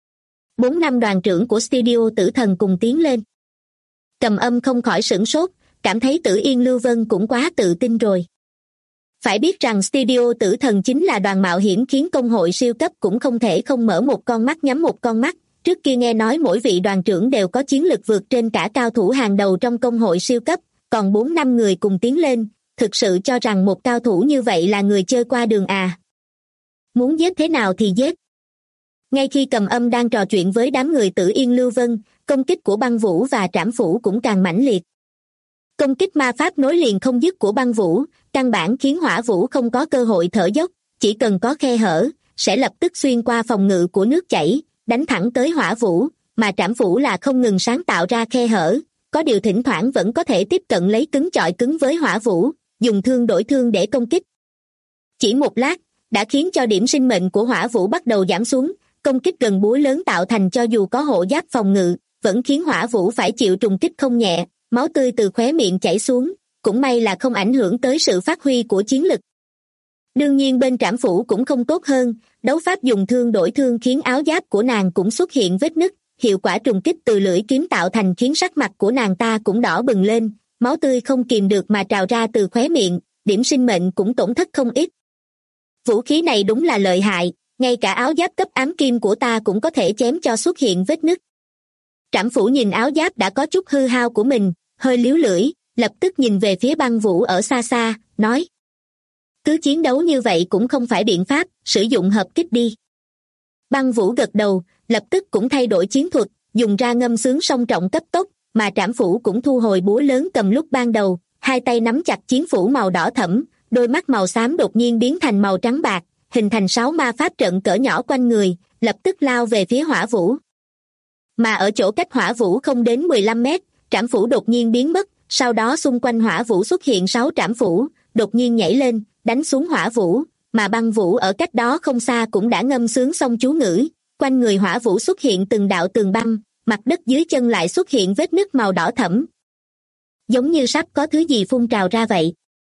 4 năm đoàn trưởng của studio Tử Thần cùng tiến lên. Cầm Âm không khỏi sửng sốt, cảm thấy Tử Yên Lưu Vân cũng quá tự tin rồi. Phải biết rằng studio Tử Thần chính là đoàn mạo hiểm khiến công hội siêu cấp cũng không thể không mở một con mắt nhắm một con mắt. Trước kia nghe nói mỗi vị đoàn trưởng đều có chiến lực vượt trên cả cao thủ hàng đầu trong công hội siêu cấp, còn 4 năm người cùng tiến lên, thực sự cho rằng một cao thủ như vậy là người chơi qua đường à. Muốn giết thế nào thì giết. Ngay khi Cầm Âm đang trò chuyện với đám người Tử Yên Lưu Vân, công kích của băng vũ và trảm phủ cũng càng mãnh liệt. Công kích ma pháp nối liền không dứt của băng vũ, căn bản khiến hỏa vũ không có cơ hội thở dốc, chỉ cần có khe hở, sẽ lập tức xuyên qua phòng ngự của nước chảy, đánh thẳng tới hỏa vũ, mà trảm phủ là không ngừng sáng tạo ra khe hở, có điều thỉnh thoảng vẫn có thể tiếp cận lấy cứng chọi cứng với hỏa vũ, dùng thương đổi thương để công kích. Chỉ một lát, đã khiến cho điểm sinh mệnh của hỏa vũ bắt đầu giảm xuống, công kích gần búa lớn tạo thành cho dù có hộ giáp phòng ngự, vẫn khiến hỏa vũ phải chịu trùng kích không nhẹ, máu tươi từ khóe miệng chảy xuống, cũng may là không ảnh hưởng tới sự phát huy của chiến lực. Đương nhiên bên trảm phủ cũng không tốt hơn, đấu pháp dùng thương đổi thương khiến áo giáp của nàng cũng xuất hiện vết nứt, hiệu quả trùng kích từ lưỡi kiếm tạo thành khiến sắc mặt của nàng ta cũng đỏ bừng lên, máu tươi không kìm được mà trào ra từ khóe miệng, điểm sinh mệnh cũng tổn thất không ít. Vũ khí này đúng là lợi hại, ngay cả áo giáp cấp ám kim của ta cũng có thể chém cho xuất hiện vết nứt. Trảm phủ nhìn áo giáp đã có chút hư hao của mình, hơi líu lưỡi, lập tức nhìn về phía Băng Vũ ở xa xa, nói: cứ chiến đấu như vậy cũng không phải biện pháp, sử dụng hợp kích đi. Băng Vũ gật đầu, lập tức cũng thay đổi chiến thuật, dùng ra ngâm sướng song trọng cấp tốc, mà trảm phủ cũng thu hồi búa lớn cầm lúc ban đầu, hai tay nắm chặt chiến phủ màu đỏ thẫm, đôi mắt màu xám đột nhiên biến thành màu trắng bạc, hình thành 6 ma pháp trận cỡ nhỏ quanh người, lập tức lao về phía Hỏa Vũ. Mà ở chỗ cách Hỏa Vũ không đến 15 mét, trảm phủ đột nhiên biến mất, sau đó xung quanh Hỏa Vũ xuất hiện 6 trảm phủ, đột nhiên nhảy lên, đánh xuống Hỏa Vũ, mà Băng Vũ ở cách đó không xa cũng đã ngâm sướng xong chú ngữ, quanh người Hỏa Vũ xuất hiện từng đạo tường băng, mặt đất dưới chân lại xuất hiện vết nứt màu đỏ thẫm. Giống như sắp có thứ gì phun trào ra vậy.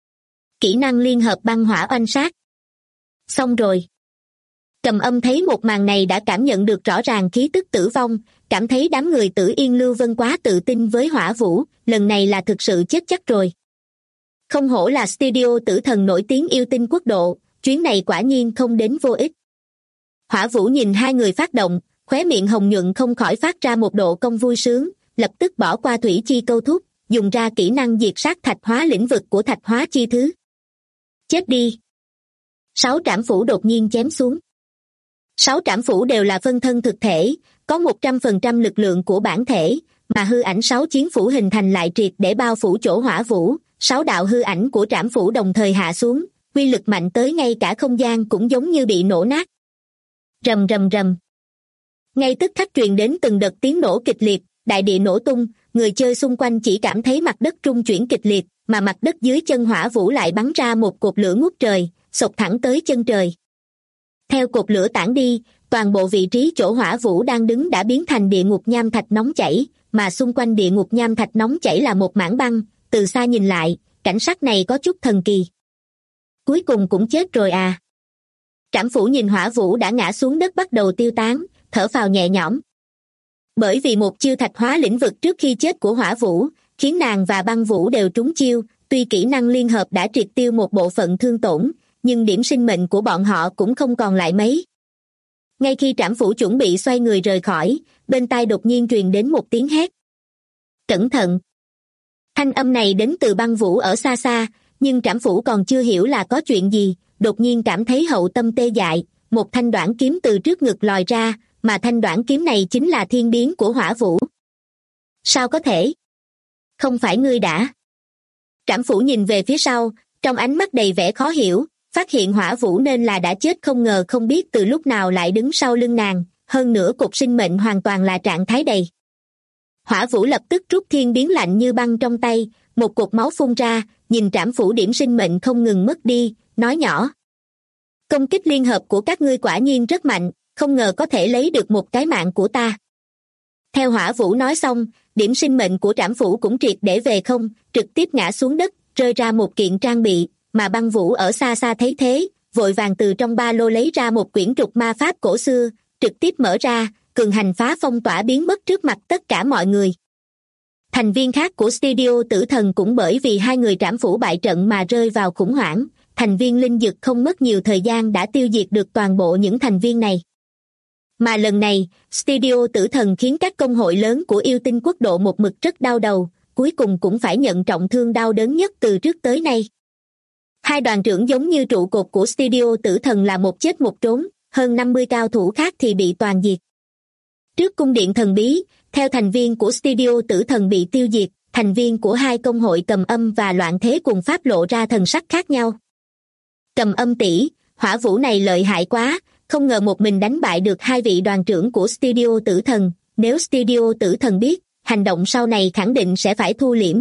Kỹ năng liên hợp băng hỏa oanh sát. Xong rồi. Cầm Âm thấy một màn này đã cảm nhận được rõ ràng khí tức tử vong, cảm thấy đám người Tử Yên Lưu Vân quá tự tin với Hỏa Vũ, lần này là thực sự chết chắc rồi. Không hổ là studio tử thần nổi tiếng yêu tinh quốc độ, chuyến này quả nhiên không đến vô ích. Hỏa Vũ nhìn hai người phát động, khóe miệng hồng nhuận không khỏi phát ra một độ cong vui sướng, lập tức bỏ qua thủy chi câu thúc, dùng ra kỹ năng diệt sát thạch hóa lĩnh vực của thạch hóa chi thứ. Chết đi! 6 trảm phủ đột nhiên chém xuống. 6 trảm phủ đều là phân thân thực thể, có 100% lực lượng của bản thể, mà hư ảnh 6 chiến phủ hình thành lại triệt để bao phủ chỗ Hỏa Vũ, 6 đạo hư ảnh của trảm phủ đồng thời hạ xuống, uy lực mạnh tới ngay cả không gian cũng giống như bị nổ nát. Rầm rầm rầm. Ngay tức khắc truyền đến từng đợt tiếng nổ kịch liệt, đại địa nổ tung, người chơi xung quanh chỉ cảm thấy mặt đất rung chuyển kịch liệt, mà mặt đất dưới chân Hỏa Vũ lại bắn ra một cột lửa ngút trời, xộc thẳng tới chân trời. Theo cột lửa tản đi, toàn bộ vị trí chỗ Hỏa Vũ đang đứng đã biến thành địa ngục nham thạch nóng chảy, mà xung quanh địa ngục nham thạch nóng chảy là một mảng băng, từ xa nhìn lại, cảnh sắc này có chút thần kỳ. Cuối cùng cũng chết rồi à. Trảm phủ nhìn Hỏa Vũ đã ngã xuống đất bắt đầu tiêu tán, thở phào nhẹ nhõm. Bởi vì một chiêu thạch hóa lĩnh vực trước khi chết của Hỏa Vũ, khiến nàng và Băng Vũ đều trúng chiêu, tuy kỹ năng liên hợp đã triệt tiêu một bộ phận thương tổn, nhưng điểm sinh mệnh của bọn họ cũng không còn lại mấy. Ngay khi trảm phủ chuẩn bị xoay người rời khỏi, bên tai đột nhiên truyền đến một tiếng hét. Cẩn thận! Thanh âm này đến từ Băng Vũ ở xa xa, nhưng trảm phủ còn chưa hiểu là có chuyện gì, đột nhiên cảm thấy hậu tâm tê dại, một thanh đoản kiếm từ trước ngực lòi ra, mà thanh đoản kiếm này chính là thiên biến của Hỏa Vũ. Sao có thể? Không phải ngươi đã? Trảm phủ nhìn về phía sau, trong ánh mắt đầy vẻ khó hiểu, phát hiện Hỏa Vũ nên là đã chết, không ngờ không biết từ lúc nào lại đứng sau lưng nàng, hơn nữa cục sinh mệnh hoàn toàn là trạng thái đầy. Hỏa Vũ lập tức rút thiên biến lạnh như băng trong tay, một cục máu phun ra, nhìn trảm phủ điểm sinh mệnh không ngừng mất đi, nói nhỏ. Công kích liên hợp của các ngươi quả nhiên rất mạnh, không ngờ có thể lấy được một cái mạng của ta. Theo Hỏa Vũ nói xong, điểm sinh mệnh của trảm phủ cũng triệt để về không, trực tiếp ngã xuống đất, rơi ra một kiện trang bị, mà Băng Vũ ở xa xa thấy thế, vội vàng từ trong ba lô lấy ra một quyển trục ma pháp cổ xưa, trực tiếp mở ra, cường hành phá phong tỏa biến mất trước mặt tất cả mọi người. Thành viên khác của studio tử thần cũng bởi vì hai người trảm phủ bại trận mà rơi vào khủng hoảng, thành viên linh dực không mất nhiều thời gian đã tiêu diệt được toàn bộ những thành viên này. Mà lần này, studio tử thần khiến các công hội lớn của yêu tinh quốc độ một mực rất đau đầu, cuối cùng cũng phải nhận trọng thương đau đớn nhất từ trước tới nay. Hai đoàn trưởng giống như trụ cột của studio tử thần là một chết một trốn, hơn 50 cao thủ khác thì bị toàn diệt. Trước cung điện thần bí, theo thành viên của studio tử thần bị tiêu diệt, thành viên của hai công hội Cầm Âm và Loạn Thế cùng pháp lộ ra thần sắc khác nhau. Cầm Âm tỷ, Hỏa Vũ này lợi hại quá, không ngờ một mình đánh bại được hai vị đoàn trưởng của studio tử thần, nếu studio tử thần biết, hành động sau này khẳng định sẽ phải thu liễm.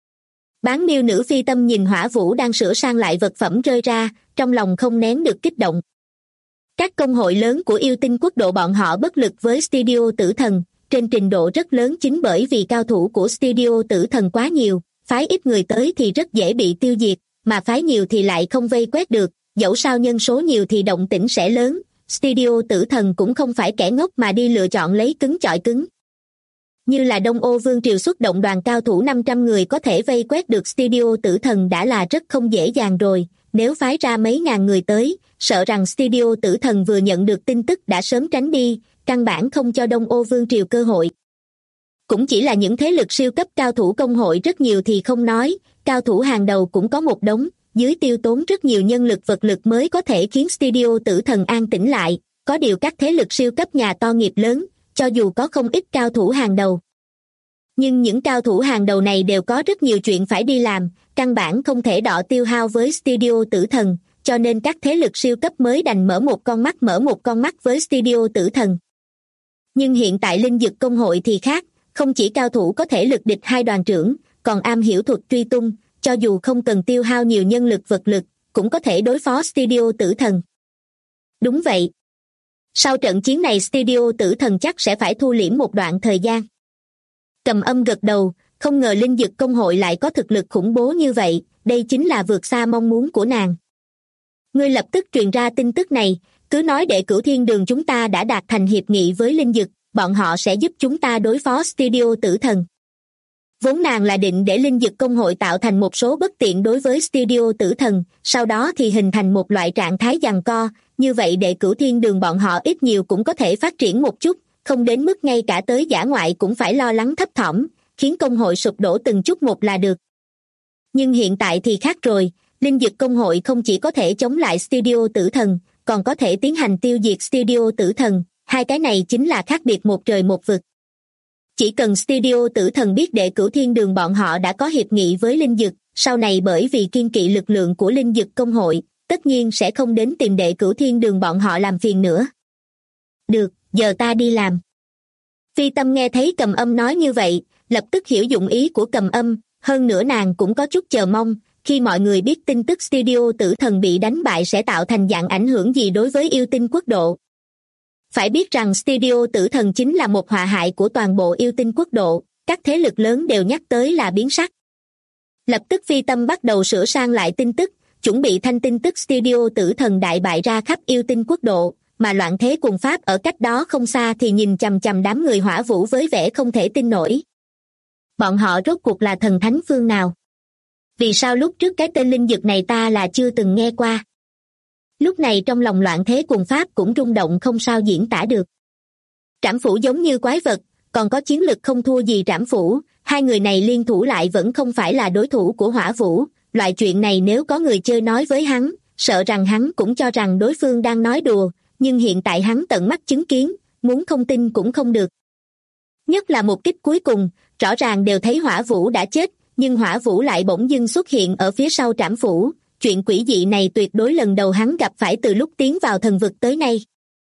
Bán miêu nữ phi tâm nhìn Hỏa Vũ đang sửa sang lại vật phẩm rơi ra, trong lòng không nén được kích động. Các công hội lớn của yêu tinh quốc độ bọn họ bất lực với studio tử thần, trên trình độ rất lớn chính bởi vì cao thủ của studio tử thần quá nhiều, phái ít người tới thì rất dễ bị tiêu diệt, mà phái nhiều thì lại không vây quét được, dẫu sao nhân số nhiều thì động tĩnh sẽ lớn. Studio Tử Thần cũng không phải kẻ ngốc mà đi lựa chọn lấy cứng chọi cứng. Như là Đông Ô Vương Triều xuất động đoàn cao thủ 500 người có thể vây quét được Studio Tử Thần đã là rất không dễ dàng rồi, nếu phái ra mấy ngàn người tới, sợ rằng Studio Tử Thần vừa nhận được tin tức đã sớm tránh đi, căn bản không cho Đông Ô Vương Triều cơ hội. Cũng chỉ là những thế lực siêu cấp cao thủ công hội rất nhiều thì không nói, cao thủ hàng đầu cũng có một đống, dưới tiêu tốn rất nhiều nhân lực vật lực mới có thể khiến Studio Tử Thần an tĩnh lại, có điều các thế lực siêu cấp nhà to nghiệp lớn, cho dù có không ít cao thủ hàng đầu. Nhưng những cao thủ hàng đầu này đều có rất nhiều chuyện phải đi làm, căn bản không thể đọ tiêu hao với Studio Tử Thần, cho nên các thế lực siêu cấp mới đành mở một con mắt với Studio Tử Thần. Nhưng hiện tại Linh Dực Công hội thì khác, không chỉ cao thủ có thể lực địch hai đoàn trưởng, còn am hiểu thuật truy tung, cho dù không cần tiêu hao nhiều nhân lực vật lực, cũng có thể đối phó Studio Tử Thần. Đúng vậy. Sau trận chiến này Studio Tử Thần chắc sẽ phải thu liễm một đoạn thời gian. Cầm Âm gật đầu, không ngờ Linh Dực Công hội lại có thực lực khủng bố như vậy, đây chính là vượt xa mong muốn của nàng. Ngươi lập tức truyền ra tin tức này, cứ nói Đệ Cửu Thiên Đường chúng ta đã đạt thành hiệp nghị với Linh Dực, bọn họ sẽ giúp chúng ta đối phó Studio Tử Thần. Vốn nàng là định để Linh Dực Công hội tạo thành một số bất tiện đối với Studio Tử Thần, sau đó thì hình thành một loại trạng thái giằng co, như vậy Đệ Cửu Thiên Đường bọn họ ít nhiều cũng có thể phát triển một chút, không đến mức ngay cả tới dã ngoại cũng phải lo lắng thấp thỏm, khiến công hội sụp đổ từng chút một là được. Nhưng hiện tại thì khác rồi, Linh Dực Công hội không chỉ có thể chống lại Studio Tử Thần, còn có thể tiến hành tiêu diệt Studio Tử Thần, hai cái này chính là khác biệt một trời một vực. Chỉ cần Studio Tử Thần biết Đệ Cửu Thiên Đường bọn họ đã có hiệp nghị với Linh Dực, sau này bởi vì kiên kỵ lực lượng của Linh Dực Công hội, tất nhiên sẽ không đến tìm Đệ Cửu Thiên Đường bọn họ làm phiền nữa. Được, giờ ta đi làm. Phi Tâm nghe thấy Cầm Âm nói như vậy, lập tức hiểu dụng ý của Cầm Âm, hơn nữa nàng cũng có chút chờ mong, khi mọi người biết tin tức Studio Tử Thần bị đánh bại sẽ tạo thành dạng ảnh hưởng gì đối với yêu tinh quốc độ. Phải biết rằng Studio Tử Thần chính là một họa hại của toàn bộ yêu tinh quốc độ, các thế lực lớn đều nhắc tới là biến sắc. Lập tức Phi Tâm bắt đầu sửa sang lại tin tức, chuẩn bị thanh tin tức Studio Tử Thần đại bại ra khắp yêu tinh quốc độ, mà Loạn Thế Cùng Pháp ở cách đó không xa thì nhìn chằm chằm đám người Hỏa Vũ với vẻ không thể tin nổi. Bọn họ rốt cuộc là thần thánh phương nào? Vì sao lúc trước cái tên Linh Dực này ta là chưa từng nghe qua? Lúc này trong lòng Loạn Thế Cùng Pháp cũng rung động không sao diễn tả được. Trảm Phủ giống như quái vật, còn có chiến lực không thua gì Trảm Phủ, hai người này liên thủ lại vẫn không phải là đối thủ của Hỏa Vũ, loại chuyện này nếu có người chơi nói với hắn, sợ rằng hắn cũng cho rằng đối phương đang nói đùa, nhưng hiện tại hắn tận mắt chứng kiến, muốn không tin cũng không được. Nhất là một kích cuối cùng, rõ ràng đều thấy Hỏa Vũ đã chết, nhưng Hỏa Vũ lại bỗng dưng xuất hiện ở phía sau Trảm Phủ, chuyện quỷ dị này tuyệt đối lần đầu hắn gặp phải từ lúc tiến vào thần vực tới nay.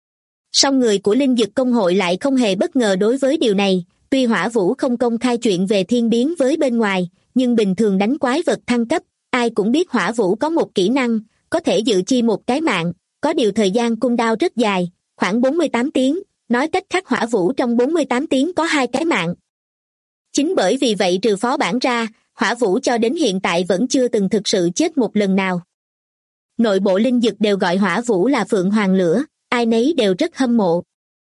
Song người của Linh Dực Công hội lại không hề bất ngờ đối với điều này, tuy Hỏa Vũ không công khai chuyện về thiên biến với bên ngoài, nhưng bình thường đánh quái vật thăng cấp, ai cũng biết Hỏa Vũ có một kỹ năng, có thể dự chi một cái mạng, có điều thời gian cooldown rất dài, khoảng 48 tiếng, nói cách khác Hỏa Vũ trong 48 tiếng có 2 cái mạng. Chính bởi vì vậy trừ phó bản ra, Hỏa Vũ cho đến hiện tại vẫn chưa từng thực sự chết một lần nào. Nội bộ Linh Dực đều gọi Hỏa Vũ là Phượng Hoàng Lửa, ai nấy đều rất hâm mộ.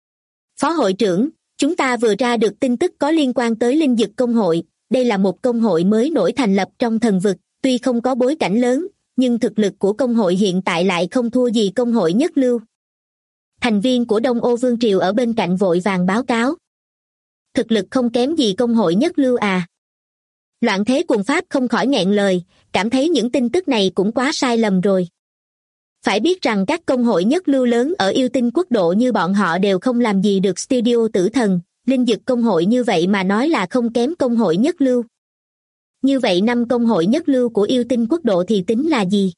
Phó hội trưởng, chúng ta vừa ra được tin tức có liên quan tới Linh Dực Công hội, đây là một công hội mới nổi thành lập trong thần vực, tuy không có bối cảnh lớn, nhưng thực lực của công hội hiện tại lại không thua gì công hội nhất lưu. Thành viên của Đông Ô Vương Triều ở bên cạnh vội vàng báo cáo. Thực lực không kém gì công hội nhất lưu à? Loạn Thế Cùng Pháp không khỏi nghẹn lời, cảm thấy những tin tức này cũng quá sai lầm rồi. Phải biết rằng các công hội nhất lưu lớn ở yêu tinh quốc độ như bọn họ đều không làm gì được Studio Tử Thần, Linh Dực Công hội như vậy mà nói là không kém công hội nhất lưu. Như vậy 5 công hội nhất lưu của yêu tinh quốc độ thì tính là gì?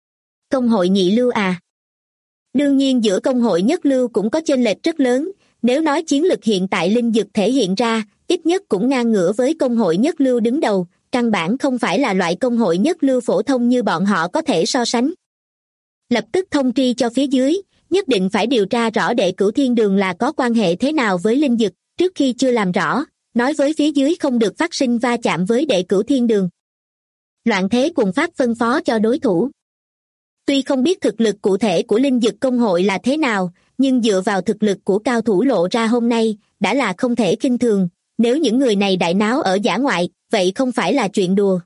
Công hội nhị lưu à? Đương nhiên giữa công hội nhất lưu cũng có chênh lệch rất lớn, nếu nói chiến lực hiện tại Linh Dực thể hiện ra, ít nhất cũng ngang ngửa với công hội nhất lưu đứng đầu, căn bản không phải là loại công hội nhất lưu phổ thông như bọn họ có thể so sánh. Lập tức thông tri cho phía dưới, nhất định phải điều tra rõ Đệ Cửu Thiên Đường là có quan hệ thế nào với Linh Dực, trước khi chưa làm rõ, nói với phía dưới không được phát sinh va chạm với Đệ Cửu Thiên Đường. Loạn thế cùng pháp phân phó cho đối thủ. Tuy không biết thực lực cụ thể của linh dực công hội là thế nào, nhưng dựa vào thực lực của cao thủ lộ ra hôm nay, đã là không thể khinh thường. Nếu những người này đại náo ở dã ngoại, vậy không phải là chuyện đùa.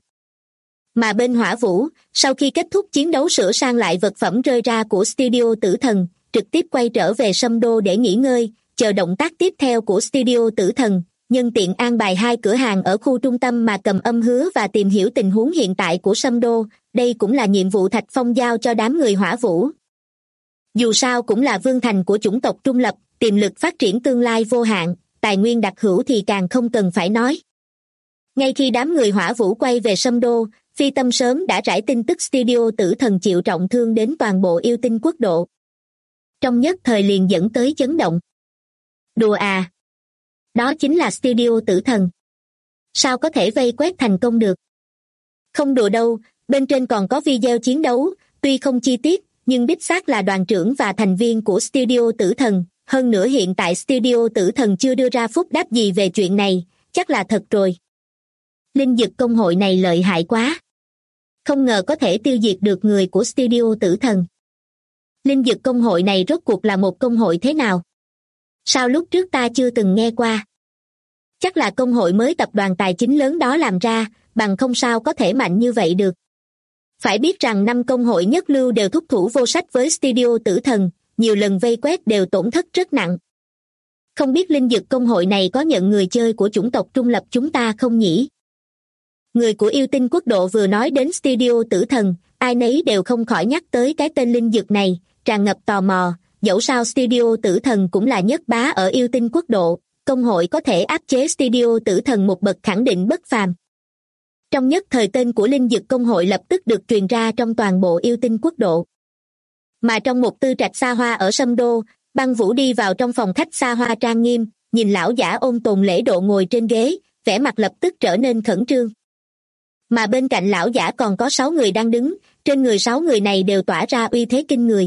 Mà bên Hỏa Vũ, sau khi kết thúc chiến đấu sửa sang lại vật phẩm rơi ra của studio Tử Thần, trực tiếp quay trở về Sâm Đô để nghỉ ngơi, chờ động tác tiếp theo của studio Tử Thần, nhân tiện an bài 2 cửa hàng ở khu trung tâm mà Cầm Âm hứa và tìm hiểu tình huống hiện tại của Sâm Đô. Đây cũng là nhiệm vụ Thạch Phong giao cho đám người Hỏa Vũ. Dù sao cũng là vương thành của chủng tộc trung lập, tiềm lực phát triển tương lai vô hạn, tài nguyên đặc hữu thì càng không cần phải nói. Ngay khi đám người Hỏa Vũ quay về Sâm Đô, Phi Tâm sớm đã rải tin tức studio Tử Thần chịu trọng thương đến toàn bộ yêu tinh quốc độ. Trong nhất thời liền dẫn tới chấn động. Đùa à? Đó chính là studio Tử Thần. Sao có thể vây quét thành công được? Không đùa đâu, bên trên còn có video chiến đấu, tuy không chi tiết, nhưng đích xác là đoàn trưởng và thành viên của studio Tử Thần. Hơn nữa hiện tại studio Tử Thần chưa đưa ra phúc đáp gì về chuyện này, chắc là thật rồi. Linh dực công hội này lợi hại quá. Không ngờ có thể tiêu diệt được người của studio Tử Thần. Linh dực công hội này rốt cuộc là một công hội thế nào? Sao lúc trước ta chưa từng nghe qua? Chắc là công hội mới tập đoàn tài chính lớn đó làm ra, bằng không sao có thể mạnh như vậy được. Phải biết rằng 5 công hội nhất lưu đều thúc thủ vô sách với studio Tử Thần, nhiều lần vây quét đều tổn thất rất nặng. Không biết linh dực công hội này có nhận người chơi của chủng tộc trung lập chúng ta không nhỉ? Người của yêu tinh quốc độ vừa nói đến studio Tử Thần, ai nấy đều không khỏi nhắc tới cái tên linh dực này, tràn ngập tò mò. Dẫu sao studio Tử Thần cũng là nhất bá ở yêu tinh quốc độ, công hội có thể áp chế studio Tử Thần một bậc khẳng định bất phàm. Trong nhất thời tên của linh dực công hội lập tức được truyền ra trong toàn bộ yêu tinh quốc độ. Mà trong một tư trạch xa hoa ở Sâm Đô, Băng Vũ đi vào trong phòng khách xa hoa trang nghiêm, nhìn lão giả ôn tồn lễ độ ngồi trên ghế, vẻ mặt lập tức trở nên khẩn trương. Mà bên cạnh lão giả còn có 6 người đang đứng, trên người 6 người này đều tỏa ra uy thế kinh người.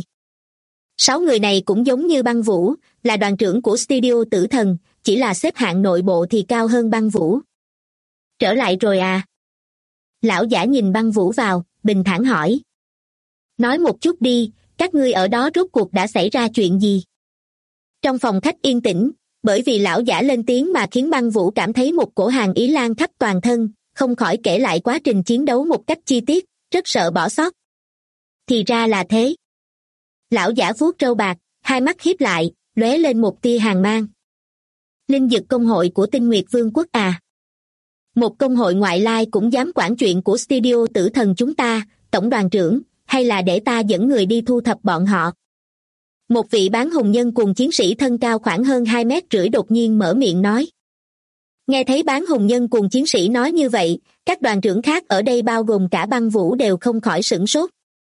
6 người này cũng giống như Băng Vũ, là đoàn trưởng của studio Tử Thần, chỉ là xếp hạng nội bộ thì cao hơn Băng Vũ. Trở lại rồi à? Lão giả nhìn Băng Vũ vào, bình thản hỏi. Nói một chút đi, các ngươi ở đó rốt cuộc đã xảy ra chuyện gì? Trong phòng khách yên tĩnh, bởi vì lão giả lên tiếng mà khiến Băng Vũ cảm thấy một cổ hàn ý lan khắp toàn thân, không khỏi kể lại quá trình chiến đấu một cách chi tiết, rất sợ bỏ sót. Thì ra là thế. Lão giả vuốt râu bạc, hai mắt híp lại, lóe lên một tia hàn mang. Linh dực công hội của Tinh Nguyệt Vương quốc à? Một công hội ngoại lai cũng dám quản chuyện của studio Tử Thần chúng ta, tổng đoàn trưởng, hay là để ta dẫn người đi thu thập bọn họ? Một vị bán hùng nhân cùng chiến sĩ thân cao khoảng hơn 2,5 mét đột nhiên mở miệng nói. Nghe thấy bán hùng nhân cùng chiến sĩ nói như vậy, các đoàn trưởng khác ở đây bao gồm cả Băng Vũ đều không khỏi sửng sốt.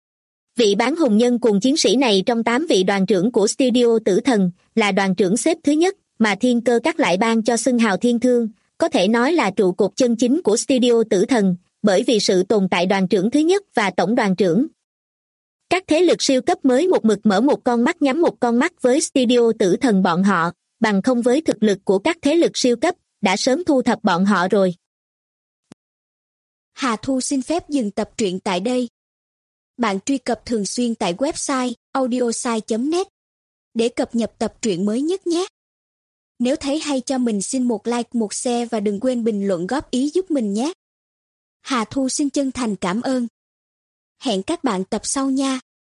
Vị bán hùng nhân cùng chiến sĩ này trong 8 vị đoàn trưởng của studio Tử Thần, là đoàn trưởng xếp thứ nhất, mà Thiên Cơ Các lại ban cho xưng hào Thiên Thương, có thể nói là trụ cột chân chính của studio Tử Thần, bởi vì sự tồn tại đoàn trưởng thứ nhất và tổng đoàn trưởng. Các thế lực siêu cấp mới một mực mở một con mắt nhắm một con mắt với studio Tử Thần bọn họ, bằng không với thực lực của các thế lực siêu cấp, đã sớm thu thập bọn họ rồi. Hà Thu xin phép dừng tập truyện tại đây. Bạn truy cập thường xuyên tại website audiosai.net để cập nhật tập truyện mới nhất nhé. Nếu thấy hay cho mình xin một like, một share và đừng quên bình luận góp ý giúp mình nhé. Hà Thu xin chân thành cảm ơn. Hẹn các bạn tập sau nha.